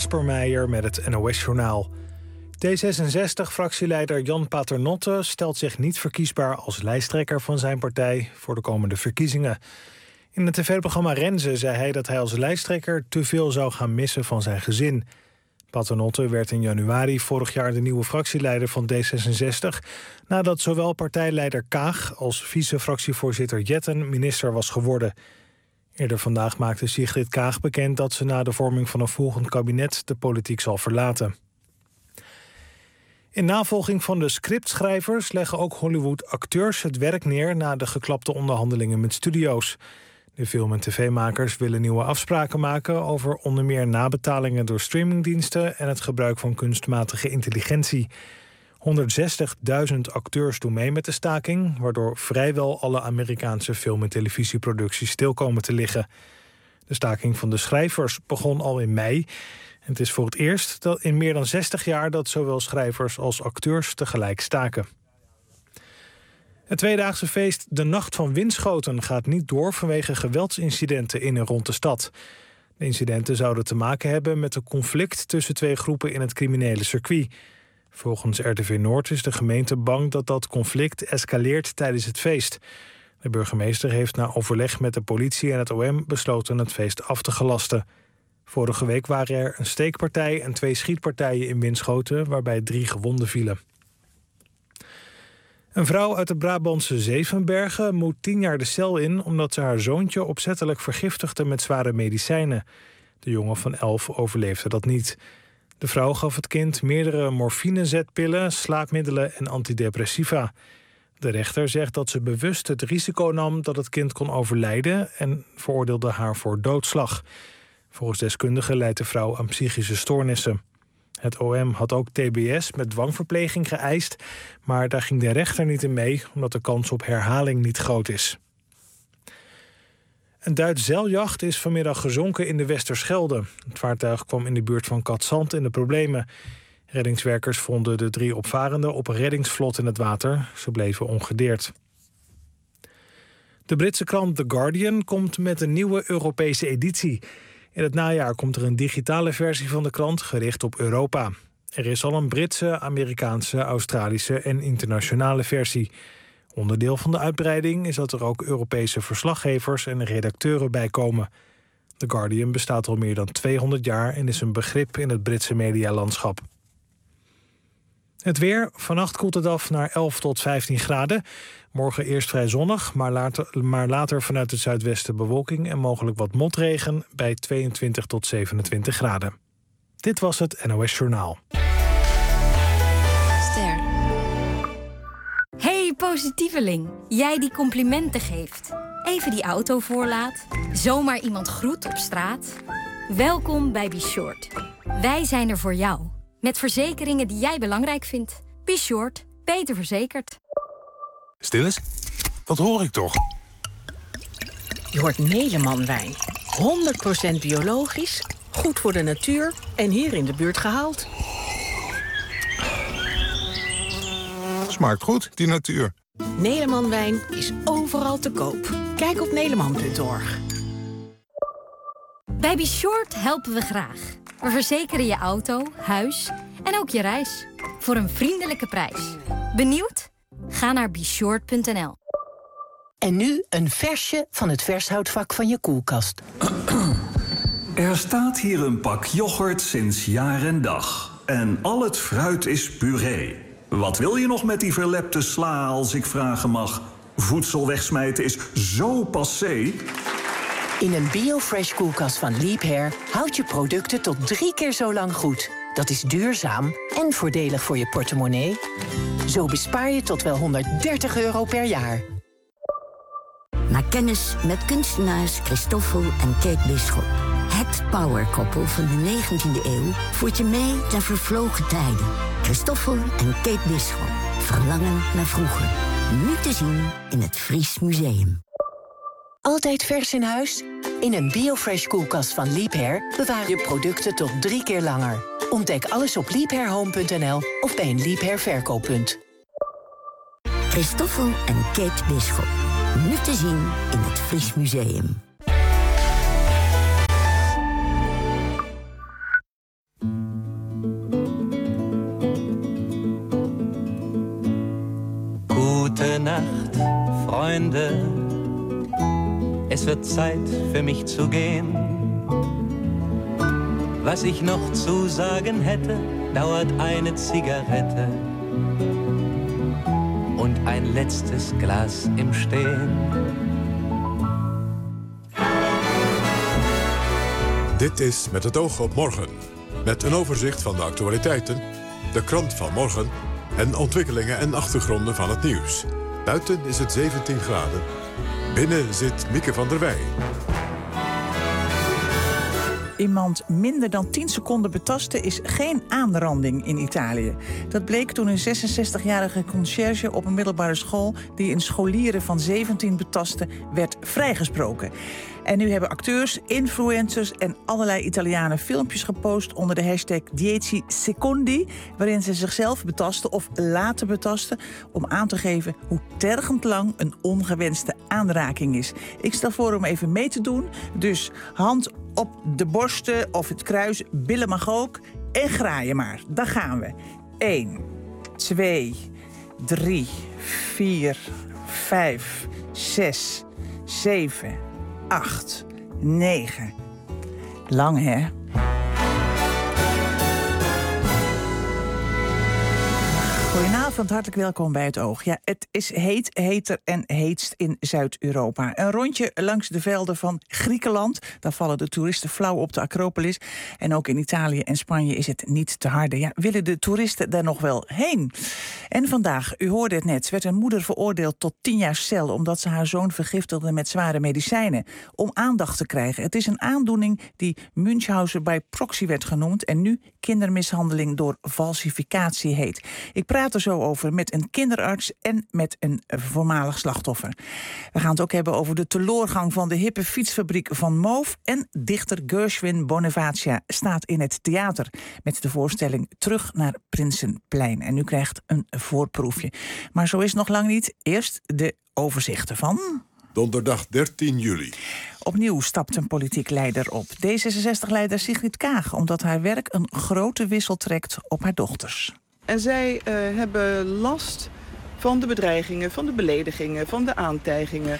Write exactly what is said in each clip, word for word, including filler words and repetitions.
Kasper Meijer met het N O S-journaal. D zesenzestig-fractieleider Jan Paternotte stelt zich niet verkiesbaar als lijsttrekker van zijn partij voor de komende verkiezingen. In het tv-programma Renze zei hij dat hij als lijsttrekker te veel zou gaan missen van zijn gezin. Paternotte werd in januari vorig jaar de nieuwe fractieleider van D zesenzestig... nadat zowel partijleider Kaag als vice-fractievoorzitter Jetten minister was geworden. Eerder vandaag maakte Sigrid Kaag bekend dat ze na de vorming van een volgend kabinet de politiek zal verlaten. In navolging van de scriptschrijvers leggen ook Hollywood-acteurs het werk neer na de geklapte onderhandelingen met studio's. De film- en tv-makers willen nieuwe afspraken maken over onder meer nabetalingen door streamingdiensten en het gebruik van kunstmatige intelligentie. honderdzestigduizend acteurs doen mee met de staking, waardoor vrijwel alle Amerikaanse film- en televisieproducties stil komen te liggen. De staking van de schrijvers begon al in mei. En het is voor het eerst dat in meer dan zestig jaar dat zowel schrijvers als acteurs tegelijk staken. Het tweedaagse feest De Nacht van Winschoten gaat niet door vanwege geweldsincidenten in en rond de stad. De incidenten zouden te maken hebben met een conflict tussen twee groepen in het criminele circuit. Volgens R T V Noord is de gemeente bang dat dat conflict escaleert tijdens het feest. De burgemeester heeft na overleg met de politie en het O M besloten het feest af te gelasten. Vorige week waren er een steekpartij en twee schietpartijen in Winschoten, waarbij drie gewonden vielen. Een vrouw uit de Brabantse Zevenbergen moet tien jaar de cel in omdat ze haar zoontje opzettelijk vergiftigde met zware medicijnen. De jongen van elf overleefde dat niet. De vrouw gaf het kind meerdere morfinezetpillen, slaapmiddelen en antidepressiva. De rechter zegt dat ze bewust het risico nam dat het kind kon overlijden en veroordeelde haar voor doodslag. Volgens deskundigen leidt de vrouw aan psychische stoornissen. Het O M had ook T B S met dwangverpleging geëist, maar daar ging de rechter niet in mee omdat de kans op herhaling niet groot is. Een Duits zeiljacht is vanmiddag gezonken in de Westerschelde. Het vaartuig kwam in de buurt van Katzand in de problemen. Reddingswerkers vonden de drie opvarenden op een reddingsvlot in het water. Ze bleven ongedeerd. De Britse krant The Guardian komt met een nieuwe Europese editie. In het najaar komt er een digitale versie van de krant gericht op Europa. Er is al een Britse, Amerikaanse, Australische en internationale versie. Onderdeel van de uitbreiding is dat er ook Europese verslaggevers en redacteuren bij komen. The Guardian bestaat al meer dan tweehonderd jaar en is een begrip in het Britse medialandschap. Het weer. Vannacht koelt het af naar elf tot vijftien graden. Morgen eerst vrij zonnig, maar later, maar later vanuit het zuidwesten bewolking en mogelijk wat motregen bij tweeëntwintig tot zevenentwintig graden. Dit was het N O S Journaal. Ster. Hey, positieveling. Jij die complimenten geeft. Even die auto voorlaat. Zomaar iemand groet op straat. Welkom bij Be Short. Wij zijn er voor jou. Met verzekeringen die jij belangrijk vindt. Be Short. Beter verzekerd. Stil eens. Wat hoor ik toch? Je hoort Neleman wijn. honderd procent biologisch, goed voor de natuur en hier in de buurt gehaald. Smaakt goed, die natuur. Neleman wijn is overal te koop. Kijk op neleman punt org. Bij Be Short helpen we graag. We verzekeren je auto, huis en ook je reis. Voor een vriendelijke prijs. Benieuwd? Ga naar be short punt n l. En nu een versje van het vershoutvak van je koelkast. Er staat hier een pak yoghurt sinds jaar en dag. En al het fruit is puree. Wat wil je nog met die verlepte sla, als ik vragen mag? Voedsel wegsmijten is zo passé. In een BioFresh koelkast van Leap Hair houd je producten tot drie keer zo lang goed. Dat is duurzaam en voordelig voor je portemonnee. Zo bespaar je tot wel honderddertig euro per jaar. Maak kennis met kunstenaars Christoffel en Kate Bisschop. Het powerkoppel van de negentiende eeuw voert je mee naar vervlogen tijden. Christoffel en Kate Bisschop. Verlangen naar vroeger. Nu te zien in het Fries Museum. Altijd vers in huis? In een BioFresh koelkast van Leap Hair bewaar je producten tot drie keer langer. Ontdek alles op leap hair home punt n l of bij een Leap Hair verkooppunt. Christoffel en Kate Bisschop. Nu te zien in het Fries Museum. Nacht, Freunde. Es wird Zeit für mich zu gehen. Was ich noch zu sagen hätte, dauert eine Zigarette und ein letztes Glas im Stehen. Dit is Met het oog op morgen. Met een overzicht van de actualiteiten, de krant van morgen en ontwikkelingen en achtergronden van het nieuws. Buiten is het zeventien graden. Binnen zit Mieke van der Wij. Iemand minder dan tien seconden betasten is geen aanranding in Italië. Dat bleek toen een zesenzestigjarige conciërge op een middelbare school die een scholieren van zeventien betastte, werd vrijgesproken. En nu hebben acteurs, influencers en allerlei Italianen filmpjes gepost onder de hashtag dieci secondi, waarin ze zichzelf betasten of laten betasten om aan te geven hoe tergend lang een ongewenste aanraking is. Ik stel voor om even mee te doen. Dus hand op de borsten of het kruis, billen mag ook. En graaien maar. Daar gaan we. één, twee, drie, vier, vijf, zes, zeven, acht, negen. Lang, hè? Goedenavond, hartelijk welkom bij Het Oog. Ja, het is heet, heter en heetst in Zuid-Europa. Een rondje langs de velden van Griekenland. Daar vallen de toeristen flauw op de Acropolis. En ook in Italië en Spanje is het niet te harde. Ja, willen de toeristen daar nog wel heen? En vandaag, u hoorde het net, werd een moeder veroordeeld tot tien jaar cel omdat ze haar zoon vergiftigde met zware medicijnen. Om aandacht te krijgen. Het is een aandoening die Munchausen by proxy werd genoemd en nu kindermishandeling door falsificatie heet. Ik praat er zo over met een kinderarts en met een voormalig slachtoffer. We gaan het ook hebben over de teloorgang van de hippe fietsfabriek van Moof. En dichter Gershwin Bonavaccia staat in het theater met de voorstelling Terug naar Prinsenplein. En u krijgt een voorproefje. Maar zo is het nog lang niet. Eerst de overzichten van... Donderdag dertien juli. Opnieuw stapt een politiek leider op. D zesenzestig-leider Sigrid Kaag, omdat haar werk een grote wissel trekt op haar dochters. En zij uh, hebben last van de bedreigingen, van de beledigingen, van de aantijgingen.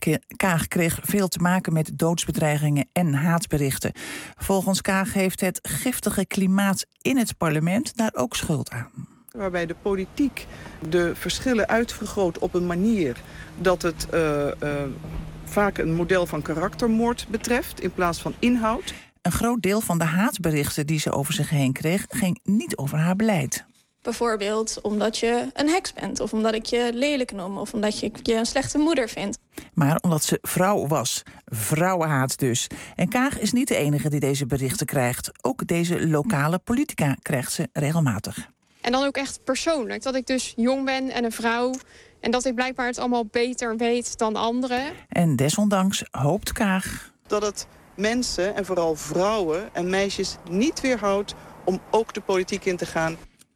Kaag kreeg veel te maken met doodsbedreigingen en haatberichten. Volgens Kaag heeft het giftige klimaat in het parlement daar ook schuld aan. Waarbij de politiek de verschillen uitvergroot op een manier dat het uh, uh, vaak een model van karaktermoord betreft in plaats van inhoud. Een groot deel van de haatberichten die ze over zich heen kreeg ging niet over haar beleid. Bijvoorbeeld omdat je een heks bent, of omdat ik je lelijk noem, of omdat je je een slechte moeder vindt. Maar omdat ze vrouw was. Vrouwenhaat dus. En Kaag is niet de enige die deze berichten krijgt. Ook deze lokale politica krijgt ze regelmatig. En dan ook echt persoonlijk. Dat ik dus jong ben en een vrouw. En dat ik blijkbaar het allemaal beter weet dan anderen. En desondanks hoopt Kaag dat het mensen, en vooral vrouwen en meisjes, niet weerhoudt om ook de politiek in te gaan.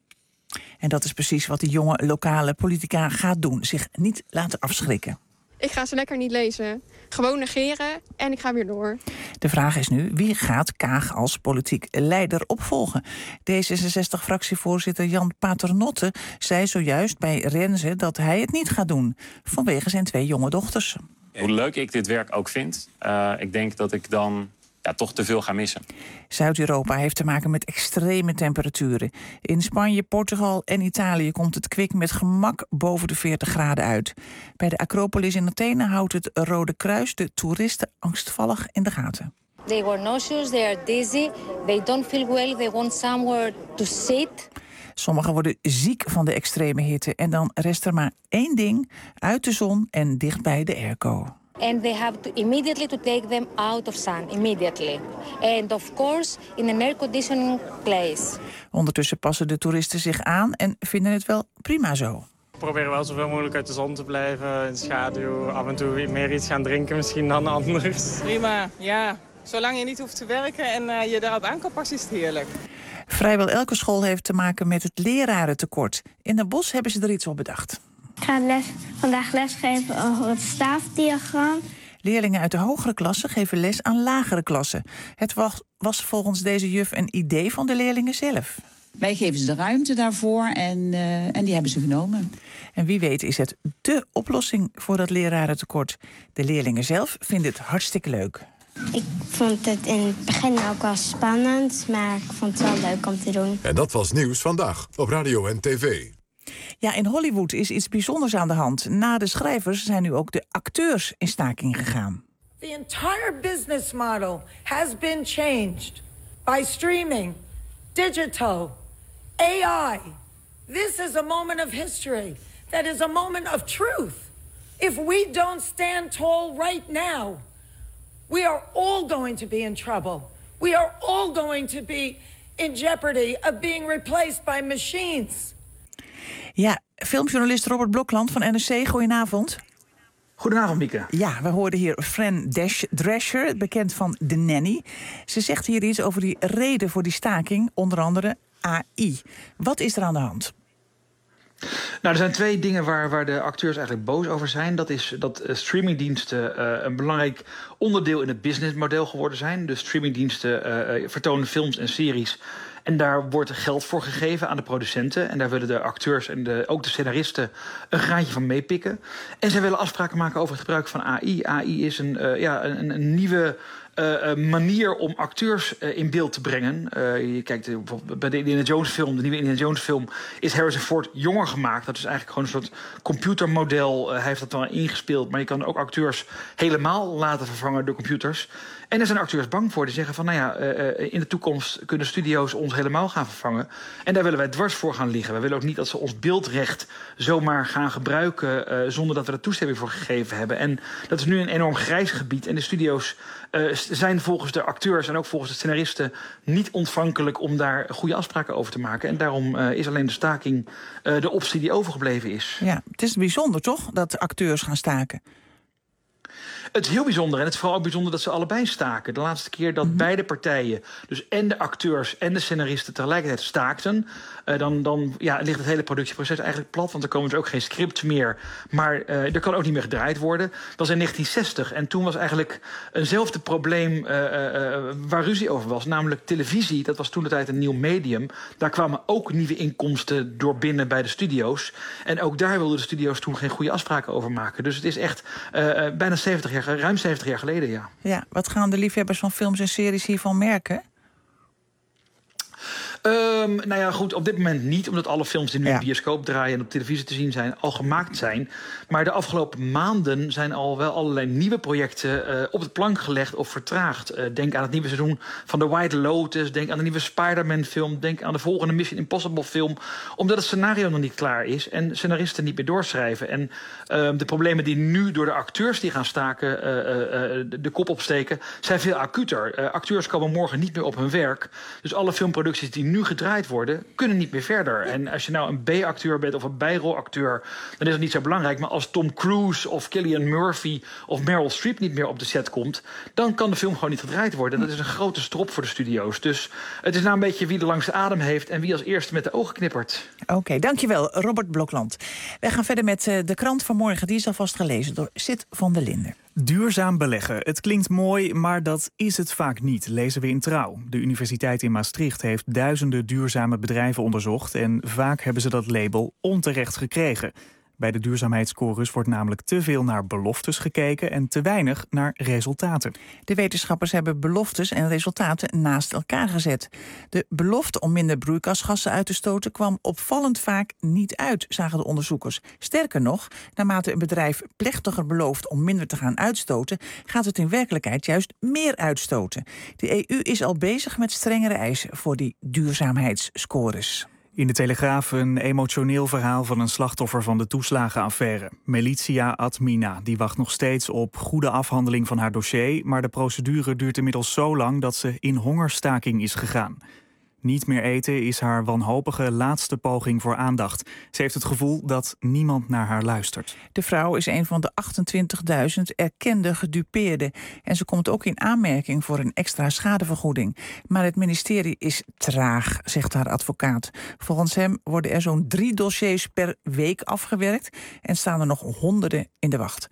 En dat is precies wat de jonge lokale politica gaat doen. Zich niet laten afschrikken. Ik ga ze lekker niet lezen. Gewoon negeren en ik ga weer door. De vraag is nu, wie gaat Kaag als politiek leider opvolgen? D zesenzestig-fractievoorzitter Jan Paternotte zei zojuist bij Renze dat hij het niet gaat doen. Vanwege zijn twee jonge dochters. Hoe leuk ik dit werk ook vind, uh, ik denk dat ik dan ja, toch te veel ga missen. Zuid-Europa heeft te maken met extreme temperaturen. In Spanje, Portugal en Italië komt het kwik met gemak boven de veertig graden uit. Bij de Acropolis in Athene houdt het Rode Kruis de toeristen angstvallig in de gaten. They were nauseous, they are dizzy, they don't feel well, they want somewhere to sit. Sommigen worden ziek van de extreme hitte en dan rest er maar één ding: uit de zon en dichtbij de airco. And they have to immediately to take them out of sun, immediately. And of course in an air conditioning place. Ondertussen passen de toeristen zich aan en vinden het wel prima zo. We proberen wel zoveel mogelijk uit de zon te blijven, in schaduw. Af en toe meer iets gaan drinken misschien dan anders. Prima, ja. Zolang je niet hoeft te werken en uh, je daarop aan kan passen, is het heerlijk. Vrijwel elke school heeft te maken met het lerarentekort. In Den Bosch hebben ze er iets op bedacht. Ik ga les, vandaag lesgeven over het staafdiagram. Leerlingen uit de hogere klassen geven les aan lagere klassen. Het was, was volgens deze juf een idee van de leerlingen zelf. Wij geven ze de ruimte daarvoor en, uh, en die hebben ze genomen. En wie weet is het dé oplossing voor dat lerarentekort. De leerlingen zelf vinden het hartstikke leuk. Ik vond het in het begin ook wel spannend, maar ik vond het wel leuk om te doen. En dat was Nieuws Vandaag op radio en tv. Ja, in Hollywood is iets bijzonders aan de hand. Na de schrijvers zijn nu ook de acteurs in staking gegaan. The entire business model has been changed by streaming, digital, A I. This is a moment of history. That is a moment of truth. If we don't stand tall right now, we are all going to be in trouble. We are all going to be in jeopardy of being replaced by machines. Ja, filmjournalist Robert Blokland van N R C, goedenavond. Goedenavond, Mieke. Ja, we hoorden hier Fran Drescher, bekend van The Nanny. Ze zegt hier iets over die reden voor die staking, onder andere A I. Wat is er aan de hand? Nou, er zijn twee dingen waar, waar de acteurs eigenlijk boos over zijn. Dat is dat uh, streamingdiensten uh, een belangrijk onderdeel in het businessmodel geworden zijn. Dus streamingdiensten uh, vertonen films en series. En daar wordt geld voor gegeven aan de producenten. En daar willen de acteurs en de, ook de scenaristen een graantje van meepikken. En zij willen afspraken maken over het gebruik van A I. A I is een, uh, ja, een, een nieuwe uh, manier om acteurs uh, in beeld te brengen. Uh, je kijkt uh, bij de Indiana Jones film, de nieuwe Indiana Jones film, is Harrison Ford jonger gemaakt. Dat is eigenlijk gewoon een soort computermodel. Uh, hij heeft dat wel ingespeeld, maar je kan ook acteurs helemaal laten vervangen door computers. En er zijn acteurs bang voor. Die zeggen van, nou ja, uh, in de toekomst kunnen studio's ons helemaal gaan vervangen. En daar willen wij dwars voor gaan liggen. Wij willen ook niet dat ze ons beeldrecht zomaar gaan gebruiken uh, zonder dat we er toestemming voor gegeven hebben. En dat is nu een enorm grijs gebied. En de studio's uh, zijn volgens de acteurs en ook volgens de scenaristen niet ontvankelijk om daar goede afspraken over te maken. En daarom uh, is alleen de staking uh, de optie die overgebleven is. Ja, het is bijzonder toch, dat acteurs gaan staken? Het is heel bijzonder en het is vooral ook bijzonder dat ze allebei staken. De laatste keer dat mm-hmm. beide partijen, dus en de acteurs en de scenaristen tegelijkertijd staakten, uh, dan, dan ja, ligt het hele productieproces eigenlijk plat, want er komen dus ook geen scripts meer, maar uh, er kan ook niet meer gedraaid worden. Dat was in negentien zestig en toen was eigenlijk eenzelfde probleem uh, uh, waar ruzie over was, namelijk televisie. Dat was toen de tijd een nieuw medium. Daar kwamen ook nieuwe inkomsten door binnen bij de studio's. En ook daar wilden de studio's toen geen goede afspraken over maken. Dus het is echt uh, uh, bijna zeventig jaar ruim zeventig jaar geleden, ja. Ja, wat gaan de liefhebbers van films en series hiervan merken? Um, nou ja, goed, op dit moment niet, omdat alle films die nu ja. in de bioscoop draaien en op televisie te zien zijn, al gemaakt zijn. Maar de afgelopen maanden zijn al wel allerlei nieuwe projecten uh, op het plank gelegd of vertraagd. Uh, denk aan het nieuwe seizoen van The White Lotus, denk aan de nieuwe Spider-Man film, denk aan de volgende Mission Impossible film, omdat het scenario nog niet klaar is en scenaristen niet meer doorschrijven. En uh, de problemen die nu door de acteurs die gaan staken uh, uh, de, de kop opsteken, zijn veel acuter. Uh, acteurs komen morgen niet meer op hun werk. Dus alle filmproducties die nu gedraaid worden, kunnen niet meer verder. En als je nou een B-acteur bent of een bijrolacteur, dan is het niet zo belangrijk. Maar als Tom Cruise of Cillian Murphy of Meryl Streep niet meer op de set komt, dan kan de film gewoon niet gedraaid worden. Dat is een grote strop voor de studio's. Dus het is nou een beetje wie de langste adem heeft en wie als eerste met de ogen knippert. Oké, okay, dankjewel, Robert Blokland. Wij gaan verder met de krant van morgen. Die is alvast gelezen door Sid van der Linden. Duurzaam beleggen. Het klinkt mooi, maar dat is het vaak niet, lezen we in Trouw. De Universiteit in Maastricht heeft duizenden duurzame bedrijven onderzocht en vaak hebben ze dat label onterecht gekregen. Bij de duurzaamheidsscores wordt namelijk te veel naar beloftes gekeken en te weinig naar resultaten. De wetenschappers hebben beloftes en resultaten naast elkaar gezet. De belofte om minder broeikasgassen uit te stoten kwam opvallend vaak niet uit, zagen de onderzoekers. Sterker nog, naarmate een bedrijf plechtiger belooft om minder te gaan uitstoten, gaat het in werkelijkheid juist meer uitstoten. De E U is al bezig met strengere eisen voor die duurzaamheidsscores. In de Telegraaf een emotioneel verhaal van een slachtoffer van de toeslagenaffaire. Melitia Admina, die wacht nog steeds op goede afhandeling van haar dossier, maar de procedure duurt inmiddels zo lang dat ze in hongerstaking is gegaan. Niet meer eten is haar wanhopige laatste poging voor aandacht. Ze heeft het gevoel dat niemand naar haar luistert. De vrouw is een van de achtentwintigduizend erkende gedupeerden. En ze komt ook in aanmerking voor een extra schadevergoeding. Maar het ministerie is traag, zegt haar advocaat. Volgens hem worden er zo'n drie dossiers per week afgewerkt en staan er nog honderden in de wacht.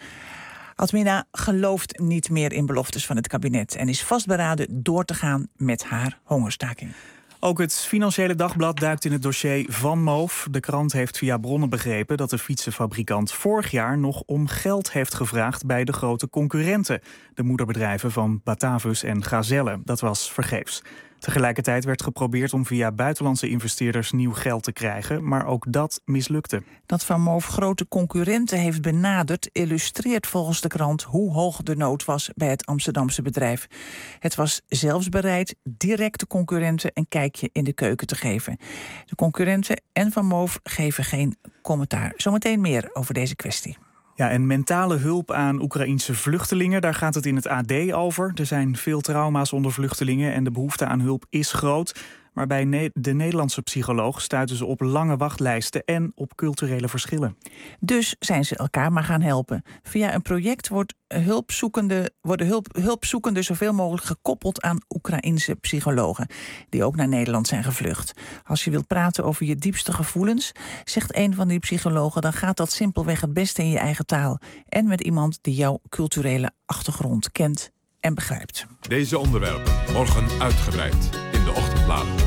Admina gelooft niet meer in beloftes van het kabinet en is vastberaden door te gaan met haar hongerstaking. Ook het Financiële Dagblad duikt in het dossier Van Moof. De krant heeft via bronnen begrepen dat de fietsenfabrikant vorig jaar nog om geld heeft gevraagd bij de grote concurrenten. De moederbedrijven van Batavus en Gazelle. Dat was vergeefs. Tegelijkertijd werd geprobeerd om via buitenlandse investeerders nieuw geld te krijgen, maar ook dat mislukte. Dat Van Moof grote concurrenten heeft benaderd illustreert volgens de krant hoe hoog de nood was bij het Amsterdamse bedrijf. Het was zelfs bereid directe concurrenten een kijkje in de keuken te geven. De concurrenten en Van Moof geven geen commentaar. Zometeen meer over deze kwestie. Ja, en mentale hulp aan Oekraïense vluchtelingen, daar gaat het in het A D over. Er zijn veel trauma's onder vluchtelingen en de behoefte aan hulp is groot. Maar bij de Nederlandse psycholoog stuiten ze op lange wachtlijsten en op culturele verschillen. Dus zijn ze elkaar maar gaan helpen. Via een project wordt hulpzoekende, worden hulp, hulpzoekenden zoveel mogelijk gekoppeld aan Oekraïense psychologen, die ook naar Nederland zijn gevlucht. Als je wilt praten over je diepste gevoelens, zegt een van die psychologen, dan gaat dat simpelweg het beste in je eigen taal. En met iemand die jouw culturele achtergrond kent en begrijpt. Deze onderwerpen morgen uitgebreid in de ochtendbladen.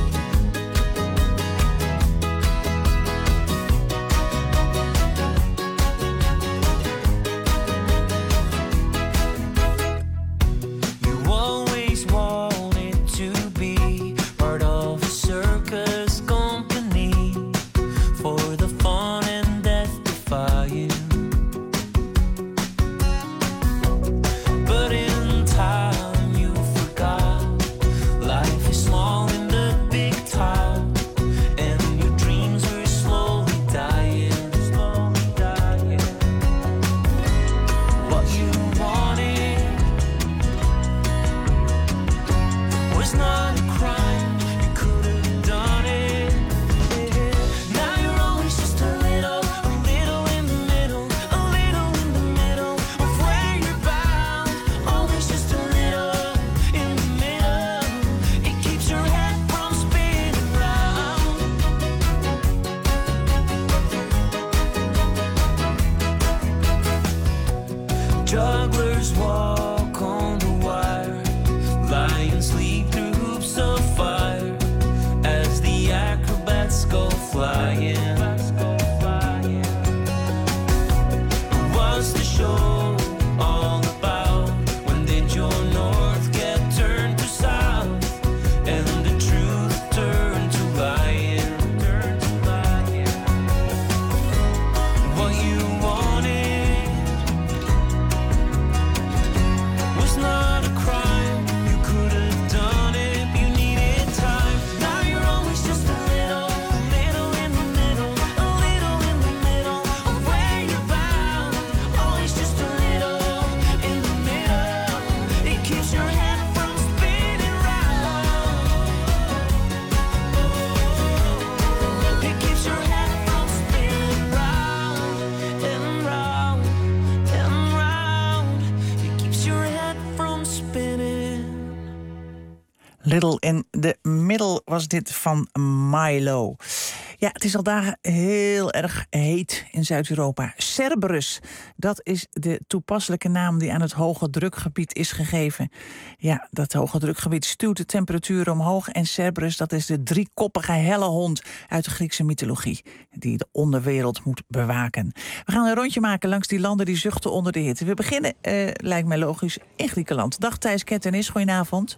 Little in the Middle was dit van Milo. Ja, het is al dagen heel erg heet in Zuid-Europa. Cerberus, dat is de toepasselijke naam die aan het hoge drukgebied is gegeven. Ja, dat hoge drukgebied stuwt de temperatuur omhoog. En Cerberus, dat is de driekoppige helle hond uit de Griekse mythologie, die de onderwereld moet bewaken. We gaan een rondje maken langs die landen die zuchten onder de hitte. We beginnen, uh, lijkt mij logisch, in Griekenland. Dag Thijs Kettenis, goedenavond.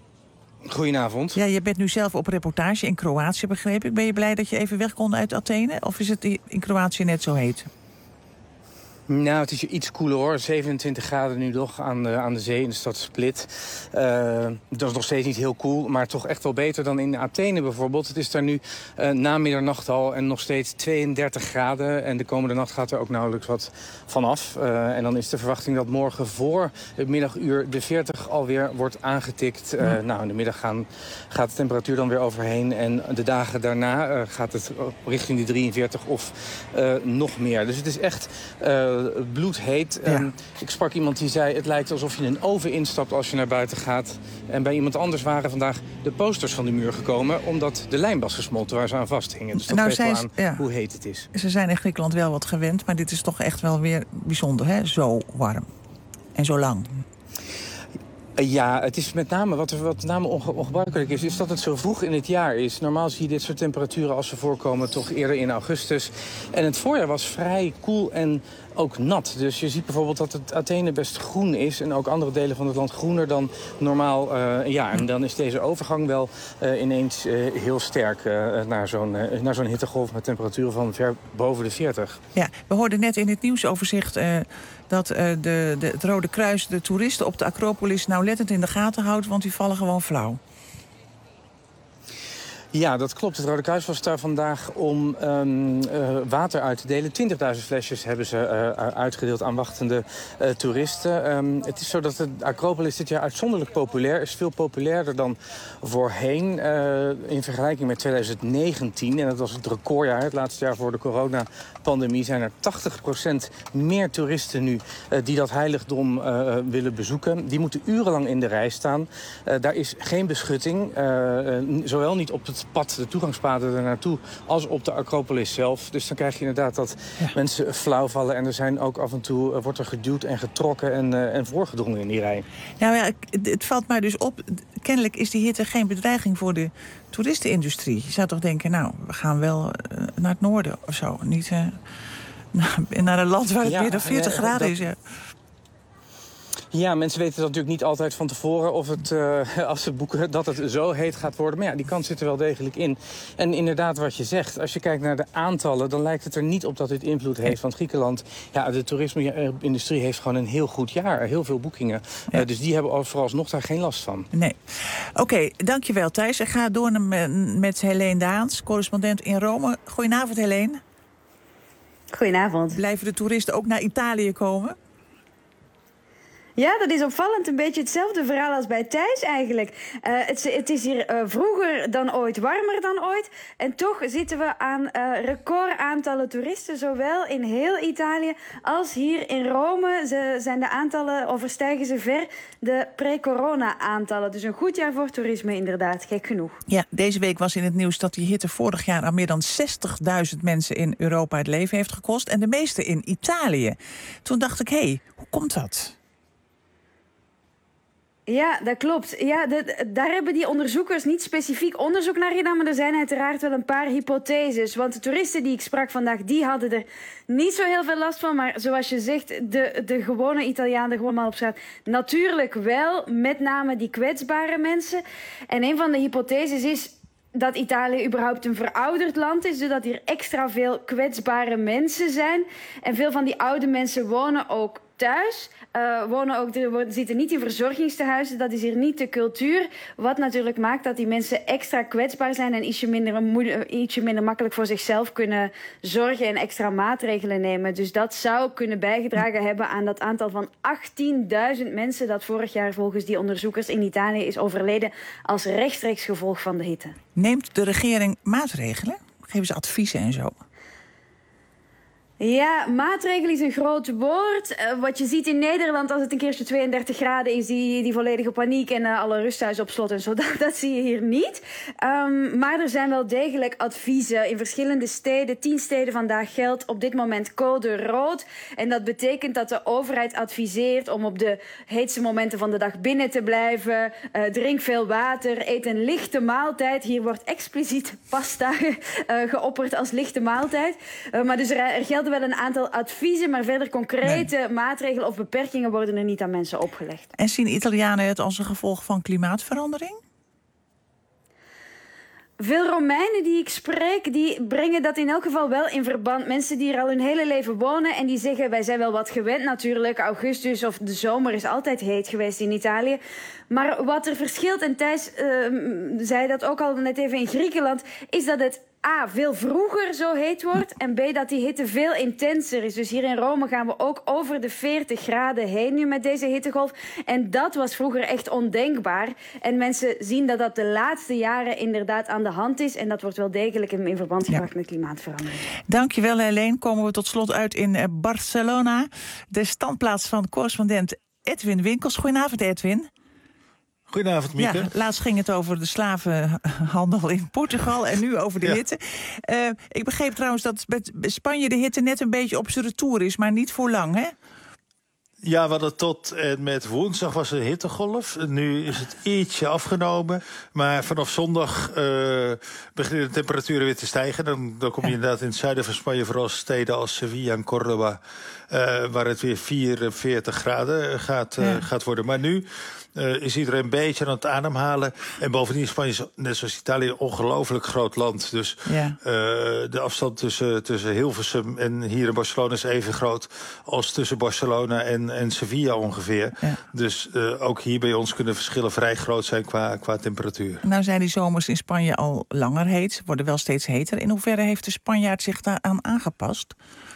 Goedenavond. Ja, je bent nu zelf op reportage in Kroatië, begreep ik. Ben je blij dat je even weg kon uit Athene? Of is het in Kroatië net zo heet? Nou, het is iets koeler hoor. zevenentwintig graden nu nog aan de, aan de zee in de stad Split. Uh, dat is nog steeds niet heel koel, maar toch echt wel beter dan in Athene bijvoorbeeld. Het is daar nu uh, na middernacht al en nog steeds tweeëndertig graden. En de komende nacht gaat er ook nauwelijks wat vanaf. Uh, en dan is de verwachting dat morgen voor het middaguur de veertig alweer wordt aangetikt. Uh, ja. Nou, in de middag gaan, gaat de temperatuur dan weer overheen. En de dagen daarna uh, gaat het richting die drieënveertig of uh, nog meer. Dus het is echt Uh, bloedheet. Ja. Um, ik sprak iemand die zei, het lijkt alsof je een oven instapt als je naar buiten gaat. En bij iemand anders waren vandaag de posters van de muur gekomen, omdat de lijm was gesmolten waar ze aan vasthingen. Dus dat nou, geeft wel aan ja. hoe heet het is. Ze zijn in Griekenland wel wat gewend, maar dit is toch echt wel weer bijzonder, hè? Zo warm. En zo lang. Ja, het is met name, wat, er, wat met name onge, ongebruikelijk is, is dat het zo vroeg in het jaar is. Normaal zie je dit soort temperaturen als ze voorkomen toch eerder in augustus. En het voorjaar was vrij koel en ook nat. Dus je ziet bijvoorbeeld dat het Athene best groen is en ook andere delen van het land groener dan normaal. Uh, ja, en dan is deze overgang wel uh, ineens uh, heel sterk uh, naar zo'n uh, naar zo'n hittegolf met temperaturen van ver boven de veertig. Ja, we hoorden net in het nieuwsoverzicht uh, dat uh, de, de, het Rode Kruis de toeristen op de Acropolis nauwlettend in de gaten houdt, want die vallen gewoon flauw. Ja, dat klopt. Het Rode Kruis was daar vandaag om um, uh, water uit te delen. twintigduizend flesjes hebben ze uh, uitgedeeld aan wachtende uh, toeristen. Um, het is zo dat de Acropolis dit jaar uitzonderlijk populair is. Veel populairder dan voorheen uh, in vergelijking met twintig negentien. En dat was het recordjaar. Het laatste jaar voor de coronapandemie zijn er tachtig procent meer toeristen nu uh, die dat heiligdom uh, willen bezoeken. Die moeten urenlang in de rij staan. Uh, daar is geen beschutting. Uh, uh, zowel niet op het pad, de toegangspaden er naartoe, als op de Acropolis zelf. Dus dan krijg je inderdaad dat ja. mensen flauw vallen. En er zijn ook af en toe, uh, wordt er geduwd en getrokken en, uh, en voorgedrongen in die rij. Nou ja, het valt mij dus op. Kennelijk is die hitte geen bedreiging voor de toeristenindustrie. Je zou toch denken, nou, we gaan wel uh, naar het noorden of zo. Niet uh, naar een land waar het ja, meer dan veertig graden dat... is. Ja. Ja, mensen weten dat natuurlijk niet altijd van tevoren of het, uh, als ze boeken, dat het zo heet gaat worden. Maar ja, die kans zit er wel degelijk in. En inderdaad wat je zegt, als je kijkt naar de aantallen, dan lijkt het er niet op dat dit invloed heeft. Want Griekenland, ja, de toerisme-industrie heeft gewoon een heel goed jaar. Heel veel boekingen. Ja. Uh, dus die hebben vooralsnog daar geen last van. Nee. Oké, okay, dankjewel Thijs. Ik ga door met Helene Daans, correspondent in Rome. Goedenavond Helene. Goedenavond. Blijven de toeristen ook naar Italië komen? Ja, dat is opvallend. Een beetje hetzelfde verhaal als bij Thijs eigenlijk. Uh, het, het is hier uh, vroeger dan ooit, warmer dan ooit. En toch zitten we aan uh, recordaantallen toeristen. Zowel in heel Italië als hier in Rome ze, zijn de aantallen, overstijgen ze ver de pre-corona aantallen. Dus een goed jaar voor toerisme inderdaad, gek genoeg. Ja, deze week was in het nieuws dat die hitte vorig jaar aan meer dan zestigduizend mensen in Europa het leven heeft gekost. En de meeste in Italië. Toen dacht ik, hé, hey, hoe komt dat? Ja, dat klopt. Ja, de, daar hebben die onderzoekers niet specifiek onderzoek naar gedaan, maar er zijn uiteraard wel een paar hypotheses. Want de toeristen die ik sprak vandaag, die hadden er niet zo heel veel last van. Maar zoals je zegt, de, de gewone Italiaan, de gewoon man op straat, natuurlijk wel. Met name die kwetsbare mensen. En een van de hypotheses is dat Italië überhaupt een verouderd land is, zodat hier extra veel kwetsbare mensen zijn. En veel van die oude mensen wonen ook thuis. Uh, wonen ook, er zitten niet in verzorgingstehuizen, dat is hier niet de cultuur. Wat natuurlijk maakt dat die mensen extra kwetsbaar zijn en ietsje minder, ietsje minder makkelijk voor zichzelf kunnen zorgen en extra maatregelen nemen. Dus dat zou kunnen bijgedragen hebben aan dat aantal van achttienduizend mensen dat vorig jaar volgens die onderzoekers in Italië is overleden als rechtstreeks gevolg van de hitte. Neemt de regering maatregelen? Geven ze adviezen en zo? Ja, maatregelen is een groot woord. Uh, wat je ziet in Nederland als het een keertje tweeëndertig graden is, die, die volledige paniek en uh, alle rusthuizen op slot en zo, dat, dat zie je hier niet. Um, maar er zijn wel degelijk adviezen in verschillende steden. Tien steden vandaag geldt op dit moment code rood. En dat betekent dat de overheid adviseert om op de heetste momenten van de dag binnen te blijven. Uh, drink veel water, eet een lichte maaltijd. Hier wordt expliciet pasta uh, geopperd als lichte maaltijd. Uh, maar dus er, er gelden wel een aantal adviezen, maar verder concrete nee. maatregelen of beperkingen worden er niet aan mensen opgelegd. En zien Italianen het als een gevolg van klimaatverandering? Veel Romeinen die ik spreek, die brengen dat in elk geval wel in verband. Mensen die er al hun hele leven wonen en die zeggen, wij zijn wel wat gewend natuurlijk. Augustus of de zomer is altijd heet geweest in Italië. Maar wat er verschilt, en Thijs uh, zei dat ook al net even in Griekenland, is dat het A, veel vroeger zo heet wordt en B, dat die hitte veel intenser is. Dus hier in Rome gaan we ook over de veertig graden heen nu met deze hittegolf. En dat was vroeger echt ondenkbaar. En mensen zien dat dat de laatste jaren inderdaad aan de hand is. En dat wordt wel degelijk in verband gebracht ja. met klimaatverandering. Dankjewel Helene. Komen we tot slot uit in Barcelona. De standplaats van correspondent Edwin Winkels. Goedenavond Edwin. Goedenavond, Mieke. Ja, laatst ging het over de slavenhandel in Portugal en nu over de ja. hitte. Uh, ik begreep trouwens dat bij Spanje de hitte net een beetje op zijn retour is, maar niet voor lang, hè? Ja, we hadden tot en met woensdag was er een hittegolf. Nu is het ietsje afgenomen. Maar vanaf zondag uh, beginnen de temperaturen weer te stijgen. Dan, dan kom je inderdaad in het zuiden van Spanje, vooral steden als Sevilla en Córdoba, Uh, waar het weer vierenveertig graden gaat, uh, ja. gaat worden. Maar nu uh, is iedereen een beetje aan het ademhalen. En bovendien Spanje is, net zoals Italië, een ongelooflijk groot land. Dus ja. uh, de afstand tussen, tussen Hilversum en hier in Barcelona is even groot als tussen Barcelona en, en Sevilla ongeveer. Ja. Dus uh, ook hier bij ons kunnen verschillen vrij groot zijn qua, qua temperatuur. Nou zijn die zomers in Spanje al langer heet. Ze worden wel steeds heter. In hoeverre heeft de Spanjaard zich daaraan aangepast?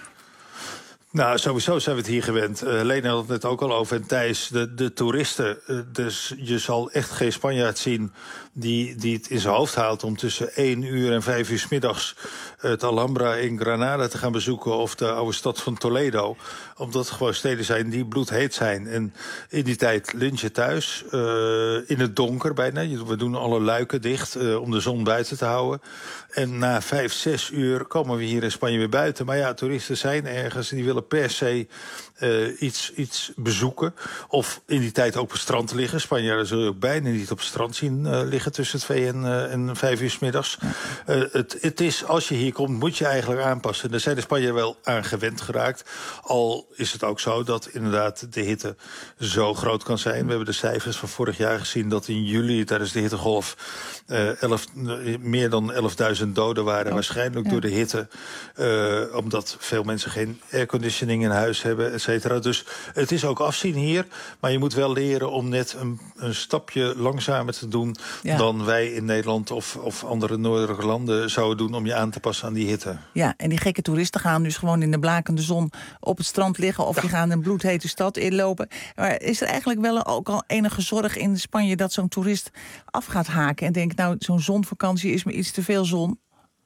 Nou, sowieso zijn we het hier gewend. Uh, Lena had het net ook al over. En Thijs, de, de toeristen. Uh, dus je zal echt geen Spanjaard zien die, die het in zijn hoofd haalt om tussen één uur en vijf uur 's middags het Alhambra in Granada te gaan bezoeken of de oude stad van Toledo. Omdat het gewoon steden zijn die bloedheet zijn. En in die tijd lunchen thuis, uh, in het donker bijna. We doen alle luiken dicht uh, om de zon buiten te houden. En na vijf, zes uur komen we hier in Spanje weer buiten. Maar ja, toeristen zijn ergens en die willen per se uh, iets, iets bezoeken. Of in die tijd ook op het strand liggen. Spanjaarden zul je ook bijna niet op het strand zien uh, liggen tussen twee en, uh, en vijf uur 's middags. Uh, het, het is, als je hier komt, moet je eigenlijk aanpassen. Daar zijn de Spanjaarden wel aan gewend geraakt. Al is het ook zo dat inderdaad de hitte zo groot kan zijn. We hebben de cijfers van vorig jaar gezien dat in juli tijdens de hittegolf uh, elf, uh, meer dan elfduizend doden waren. Oh. Waarschijnlijk ja. door de hitte. Uh, omdat veel mensen geen airconditioning in huis hebben, et cetera. Dus het is ook afzien hier. Maar je moet wel leren om net een, een stapje langzamer te doen ja. dan wij in Nederland of, of andere noordelijke landen zouden doen om je aan te passen aan die hitte. Ja, en die gekke toeristen gaan dus gewoon in de blakende zon op het strand liggen of ja. die gaan een bloedhete stad inlopen. Maar is er eigenlijk wel ook al enige zorg in Spanje dat zo'n toerist af gaat haken en denkt, nou, zo'n zonvakantie is me iets te veel zon?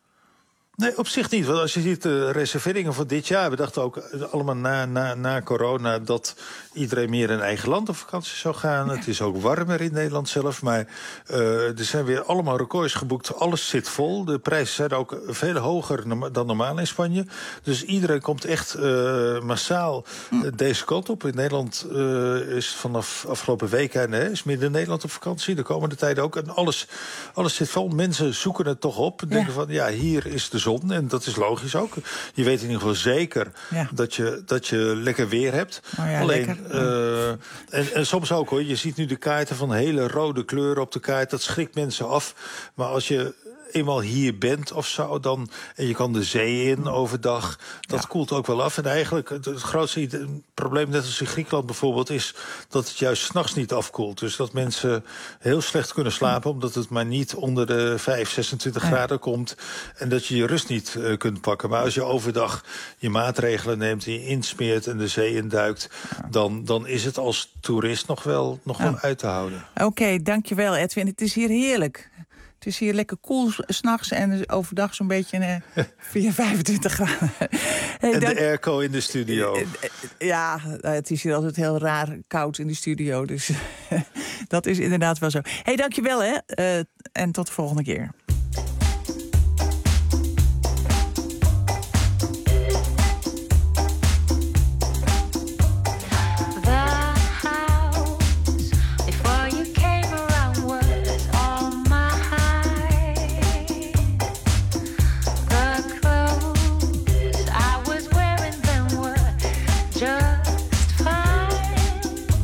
Nee, op zich niet. Want als je ziet de reserveringen van dit jaar, we dachten ook allemaal na, na, na corona dat iedereen meer in eigen land op vakantie zou gaan. Ja. Het is ook warmer in Nederland zelf. Maar uh, er zijn weer allemaal records geboekt. Alles zit vol. De prijzen zijn ook veel hoger dan normaal in Spanje. Dus iedereen komt echt uh, massaal hm. deze kant op. In Nederland uh, is vanaf afgelopen weekend hè, is midden Nederland op vakantie. De komende tijd ook. En alles, alles zit vol. Mensen zoeken het toch op. Denken ja. van, ja, hier is de zon. En dat is logisch ook. Je weet in ieder geval zeker ja. dat, je, dat je lekker weer hebt. Oh ja, Alleen, uh, en, en soms ook hoor. Je ziet nu de kaarten van hele rode kleuren op de kaart. Dat schrikt mensen af. Maar als je eenmaal hier bent of zo, dan, en je kan de zee in overdag, dat ja. koelt ook wel af. En eigenlijk het, het grootste het probleem, net als in Griekenland bijvoorbeeld, is dat het juist 's nachts niet afkoelt. Dus dat mensen heel slecht kunnen slapen, omdat het maar niet onder de vijf, zesentwintig ja. graden komt. En dat je je rust niet uh, kunt pakken. Maar als je overdag je maatregelen neemt, die je insmeert en de zee induikt, ja. dan, dan is het als toerist nog wel, nog ja. wel uit te houden. Oké, okay, dankjewel Edwin. Het is hier heerlijk. Het is hier lekker koel 's s'nachts en overdag zo'n beetje uh, vier, vijfentwintig graden. Hey, en dank... de airco in de studio. Ja, het is hier altijd heel raar koud in de studio. Dus dat is inderdaad wel zo. Hey, dankjewel hè. Uh, en tot de volgende keer.